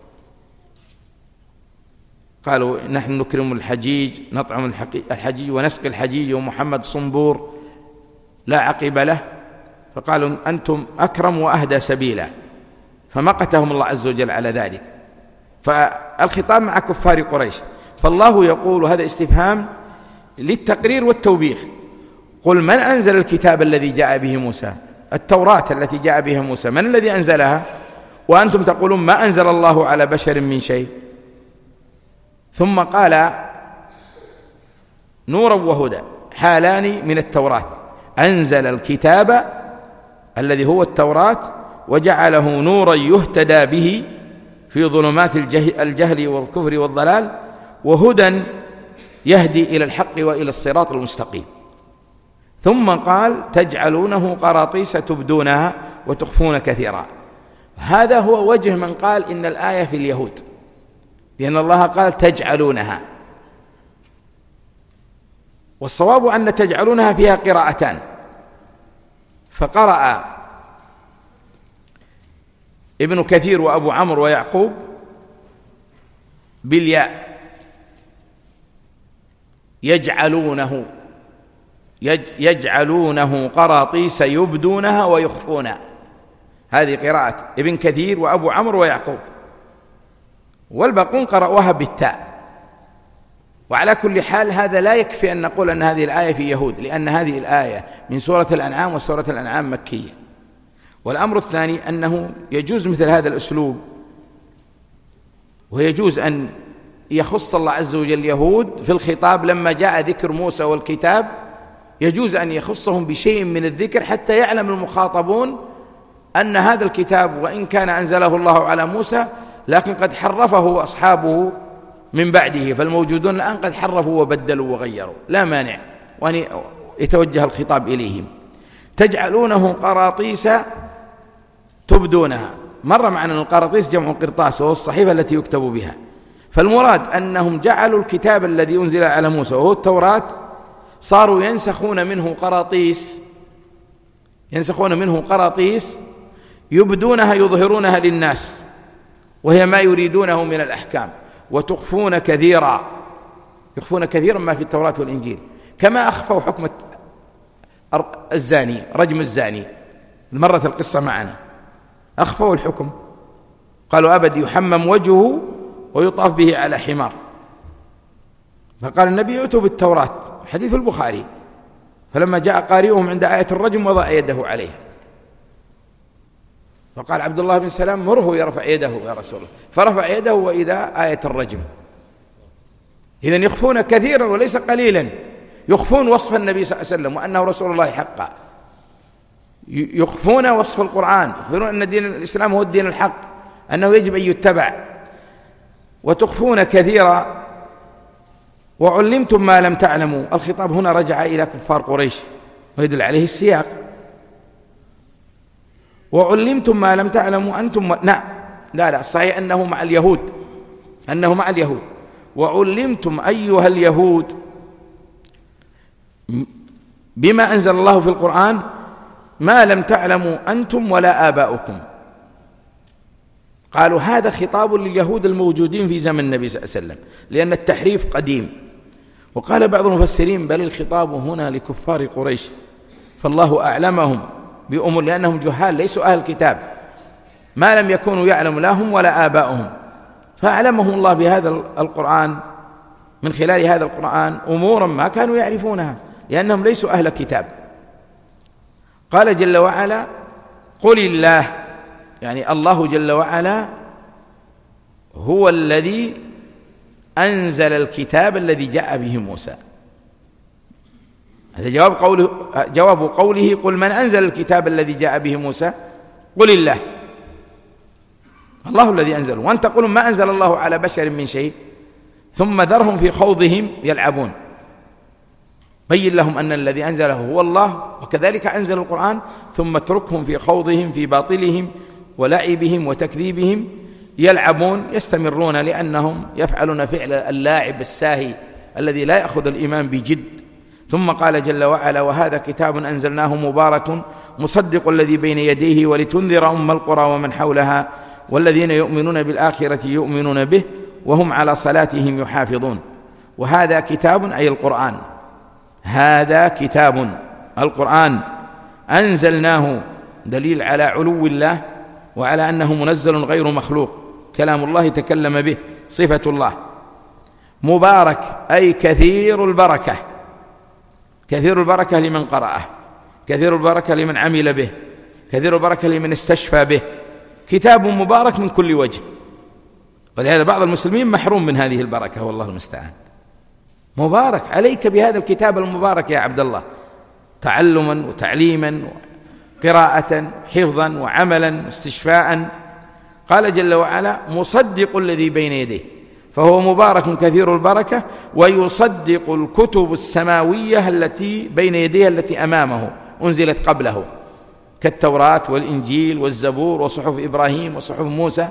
قالوا نحن نكرم الحجيج، نطعم الحجيج ونسقي الحجيج، ومحمد صنبور لا عقب له. فقالوا أنتم أكرم وأهدى سبيلا، فمقتهم الله عز وجل على ذلك. فالخطاب مع كفار قريش، فالله يقول هذا استفهام للتقرير والتوبيخ. قل من أنزل الكتاب الذي جاء به موسى، التوراة التي جاء بها موسى من الذي أنزلها؟ وأنتم تقولون ما أنزل الله على بشر من شيء. ثم قال نورا وهدى، حالان من التوراة، أنزل الكتاب الذي هو التوراة وجعله نورا يهتدى به في ظلمات الجهل والكفر والضلال، وهدى يهدي إلى الحق وإلى الصراط المستقيم. ثم قال تجعلونه قراطيس تبدونها وتخفون كثيرا. هذا هو وجه من قال إن الآية في اليهود، لأن الله قال تجعلونها، والصواب أن تجعلونها فيها قراءتان، فقرأ ابن كثير وأبو عمرو ويعقوب بالياء يجعلونه يجعلونه قراطيس يبدونها ويخفونها، هذه قراءة ابن كثير وأبو عمرو ويعقوب، والباقون قرأوها بالتاء. وعلى كل حال هذا لا يكفي أن نقول أن هذه الآية في يهود، لأن هذه الآية من سورة الأنعام، وسورة الأنعام مكية. والأمر الثاني أنه يجوز مثل هذا الأسلوب، ويجوز أن يخص الله عز وجل اليهود في الخطاب لما جاء ذكر موسى والكتاب، يجوز أن يخصهم بشيء من الذكر حتى يعلم المخاطبون أن هذا الكتاب وإن كان أنزله الله على موسى لكن قد حرفه أصحابه من بعده، فالموجودون الآن قد حرفوا وبدلوا وغيروا، لا مانع وأن يتوجه الخطاب إليهم. تجعلونه قراطيس تبدونها، مر معنا القراطيس جمع قرطاس وهو الصحيفة التي يكتب بها، فالمراد أنهم جعلوا الكتاب الذي أنزل على موسى وهو التوراة صاروا ينسخون منه قراطيس ينسخون منه قراطيس يبدونها يظهرونها للناس وهي ما يريدونه من الأحكام، وتخفون كثيرا يخفون كثيرا ما في التوراة والإنجيل، كما أخفوا حكم الزاني، رجم الزاني، مرت القصة معنا، أخفوا الحكم، قالوا أبد يحمم وجهه ويطاف به على حمار. فقال النبي ائتوا بالتوراة، حديث البخاري، فلما جاء قارئهم عند آية الرجم وضع يده عليها، فقال عبد الله بن سلام مره يرفع يده يا رسول الله، فرفع يده وإذا آية الرجم. إذن يخفون كثيرا وليس قليلا، يخفون وصف النبي صلى الله عليه وسلم وأنه رسول الله حقا، يخفون وصف القرآن، يخبرون أن دين الإسلام هو الدين الحق، أنه يجب أن يتبع، وتخفون كثيرا. وعلمتم ما لم تعلموا، الخطاب هنا رجع إلى كفار قريش ويدل عليه السياق. وعلمتم ما لم تعلموا أنتم و... نعم لا لا الصحيح أنه مع اليهود، أنه مع اليهود. وعلمتم أيها اليهود بما أنزل الله في القرآن ما لم تعلموا أنتم ولا آباؤكم. قالوا هذا خطاب لليهود الموجودين في زمن النبي صلى الله عليه وسلم، لأن التحريف قديم. وقال بعض المفسرين بل الخطاب هنا لكفار قريش، فالله أعلمهم بأمور، لأنهم جهال ليسوا أهل الكتاب، ما لم يكونوا يعلم لا هم ولا آباؤهم، فأعلمهم الله بهذا القرآن، من خلال هذا القرآن أمورا ما كانوا يعرفونها، لأنهم ليسوا أهل كتاب. قال جل وعلا قل الله، يعني الله جل وعلا هو الذي أنزل الكتاب الذي جاء به موسى. هذا جواب قوله, جواب قوله قل من أنزل الكتاب الذي جاء به موسى، قل الله، الله الذي أنزله. وأن تقولوا ما أنزل الله على بشر من شيء ثم ذرهم في خوضهم يلعبون، بين لهم أن الذي أنزله هو الله، وكذلك أنزل القرآن، ثم اتركهم في خوضهم في باطلهم ولعبهم وتكذيبهم يلعبون، يستمرون لأنهم يفعلون فعل اللاعب الساهي الذي لا يأخذ الإيمان بجد. ثم قال جل وعلا وهذا كتاب أنزلناه مبارك مصدق الذي بين يديه ولتنذر أم القرى ومن حولها والذين يؤمنون بالآخرة يؤمنون به وهم على صلاتهم يحافظون. وهذا كتاب أي القرآن، هذا كتاب القرآن أنزلناه، دليل على علو الله وعلى أنه منزل غير مخلوق، كلام الله تكلم به، صفة الله. مبارك أي كثير البركة، كثير البركة لمن قرأه، كثير البركة لمن عمل به، كثير البركة لمن استشفى به، كتاب مبارك من كل وجه. ولهذا بعض المسلمين محروم من هذه البركة والله المستعان. مبارك عليك بهذا الكتاب المبارك يا عبد الله، تعلما وتعليما قراءة حفظا وعملا استشفاء. قال جل وعلا مصدق الذي بين يديه، فهو مبارك كثير البركة، ويصدق الكتب السماوية التي بين يديه التي أمامه أنزلت قبله، كالتوراة والإنجيل والزبور وصحف إبراهيم وصحف موسى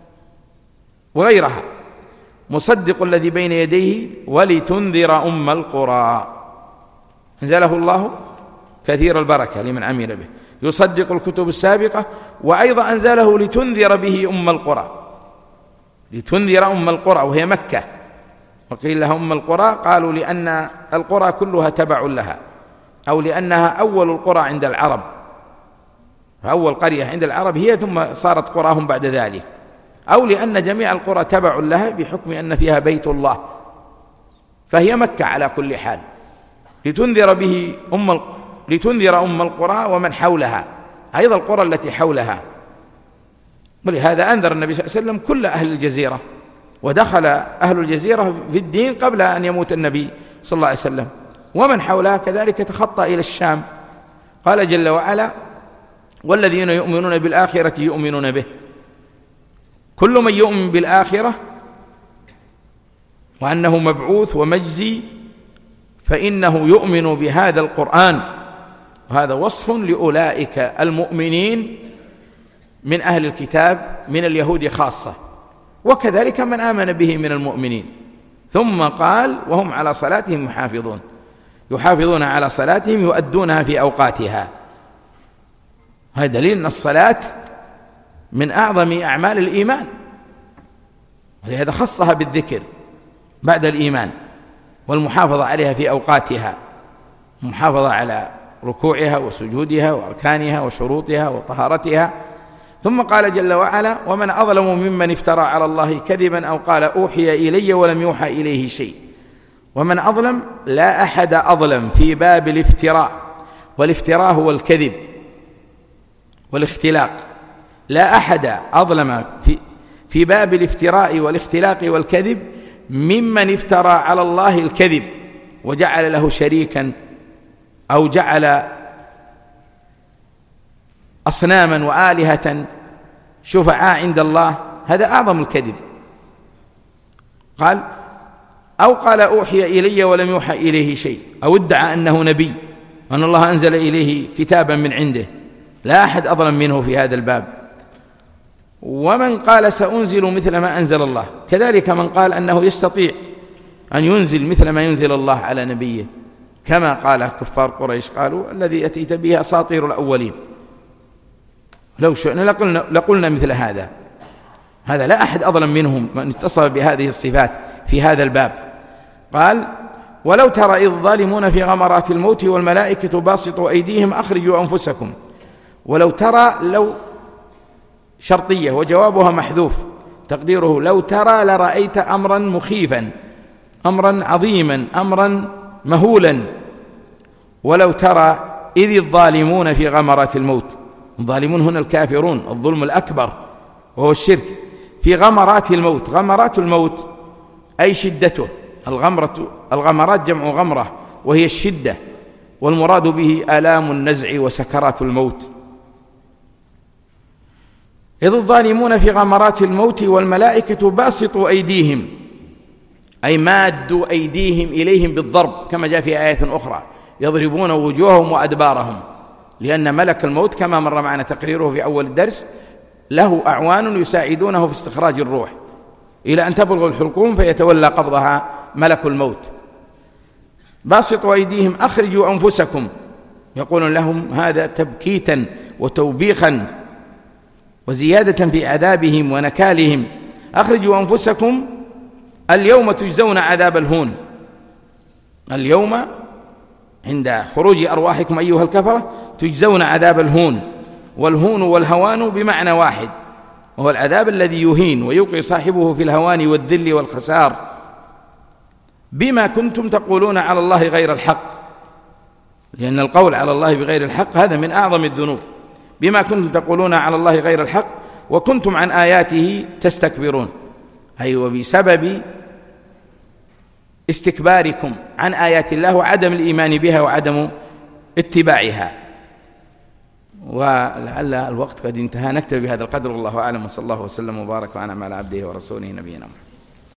وغيرها. مصدق الذي بين يديه ولتنذر أم القرى، أنزله الله كثير البركة لمن عمل به، يصدق الكتب السابقة، وأيضا أنزله لتنذر به أم القرى، لتنذر أم القرى وهي مكة. وقيل لها أم القرى قالوا لأن القرى كلها تبع لها، أو لأنها أول القرى عند العرب، فأول قرية عند العرب هي، ثم صارت قراهم بعد ذلك، أو لأن جميع القرى تبع لها بحكم أن فيها بيت الله، فهي مكة على كل حال. لتنذر به أم لتنذر أم القرى ومن حولها، أيضا القرى التي حولها. ولهذا أنذر النبي صلى الله عليه وسلم كل أهل الجزيرة، ودخل أهل الجزيرة في الدين قبل أن يموت النبي صلى الله عليه وسلم، ومن حولها كذلك تخطى إلى الشام. قال جل وعلا والذين يؤمنون بالآخرة يؤمنون به، كل من يؤمن بالآخرة وأنه مبعوث ومجزي فإنه يؤمن بهذا القرآن. وهذا وصف لأولئك المؤمنين من أهل الكتاب من اليهود خاصة، وكذلك من آمن به من المؤمنين. ثم قال وهم على صلاتهم محافظون، يحافظون على صلاتهم يؤدونها في أوقاتها. هذا دليل أن الصلاة من أعظم أعمال الإيمان، ولهذا خصها بالذكر بعد الإيمان، والمحافظة عليها في أوقاتها، المحافظة على ركوعها وسجودها وأركانها وشروطها وطهارتها. ثم قال جل وعلا: ومن أظلم ممن افترى على الله كذبا أو قال أوحي إلي ولم يوحى إليه شيء. ومن أظلم، لا أحد أظلم في باب الافتراء، والافتراء هو الكذب والاختلاق، لا أحد أظلم في في باب الافتراء والاختلاق والكذب ممن افترى على الله الكذب وجعل له شريكا أو جعل أصناما وآلهة شفعاء عند الله. هذا أعظم الكذب. قال: أو قال أوحي إلي ولم يوحى إليه شيء، أو ادعى أنه نبي وأن الله أنزل إليه كتابا من عنده، لا أحد أظلم منه في هذا الباب. ومن قال سأنزل مثل ما أنزل الله، كذلك من قال أنه يستطيع أن ينزل مثل ما ينزل الله على نبيه، كما قال كفار قريش، قالوا: الذي أتيت به أساطير الأولين، لو شئنا لقلنا, لقلنا مثل هذا. هذا لا أحد أظلم منهم من اتصف بهذه الصفات في هذا الباب. قال: ولو ترى إذ الظالمون في غمرات الموت والملائكة باسطوا أيديهم أخرجوا أنفسكم. ولو ترى، لو شرطية وجوابها محذوف، تقديره لو ترى لرأيت أمرا مخيفا، أمرا عظيما، أمرا مهولا. ولو ترى إذ الظالمون في غمرات الموت، الظالمون هنا الكافرون، الظلم الأكبر وهو الشرك، في غمرات الموت. غمرات الموت أي شدته. الغمرة الغمرات جمع غمرة وهي الشدة، والمراد به آلام النزع وسكرات الموت. إذ الظالمون في غمرات الموت والملائكة باسطوا أيديهم، أي مادوا أيديهم إليهم بالضرب، كما جاء في آية أخرى: يضربون وجوههم وأدبارهم. لأن ملك الموت كما مر معنا تقريره في أول الدرس له أعوان يساعدونه في استخراج الروح إلى أن تبلغ الحلقوم فيتولى قبضها ملك الموت. باسطوا أيديهم أخرجوا أنفسكم، يقول لهم هذا تبكيتا وتوبيخا وزيادة في عذابهم ونكالهم. أخرجوا أنفسكم اليوم تجزون عذاب الهون. اليوم عند خروج أرواحكم أيها الكفرة تجزون عذاب الهون، والهون والهوان بمعنى واحد، وهو العذاب الذي يهين ويوقي صاحبه في الهوان والذل والخسار، بما كنتم تقولون على الله غير الحق. لأن القول على الله بغير الحق هذا من أعظم الذنوب. بما كنتم تقولون على الله غير الحق وكنتم عن آياته تستكبرون، أي وبسبب استكباركم عن آيات الله وعدم الإيمان بها وعدم اتباعها. ولعل الوقت قد انتهى، نكتفي بهذا القدر، والله أعلم، وصلى الله وسلم وبارك وأنعم على عبده ورسوله نبينا محمد.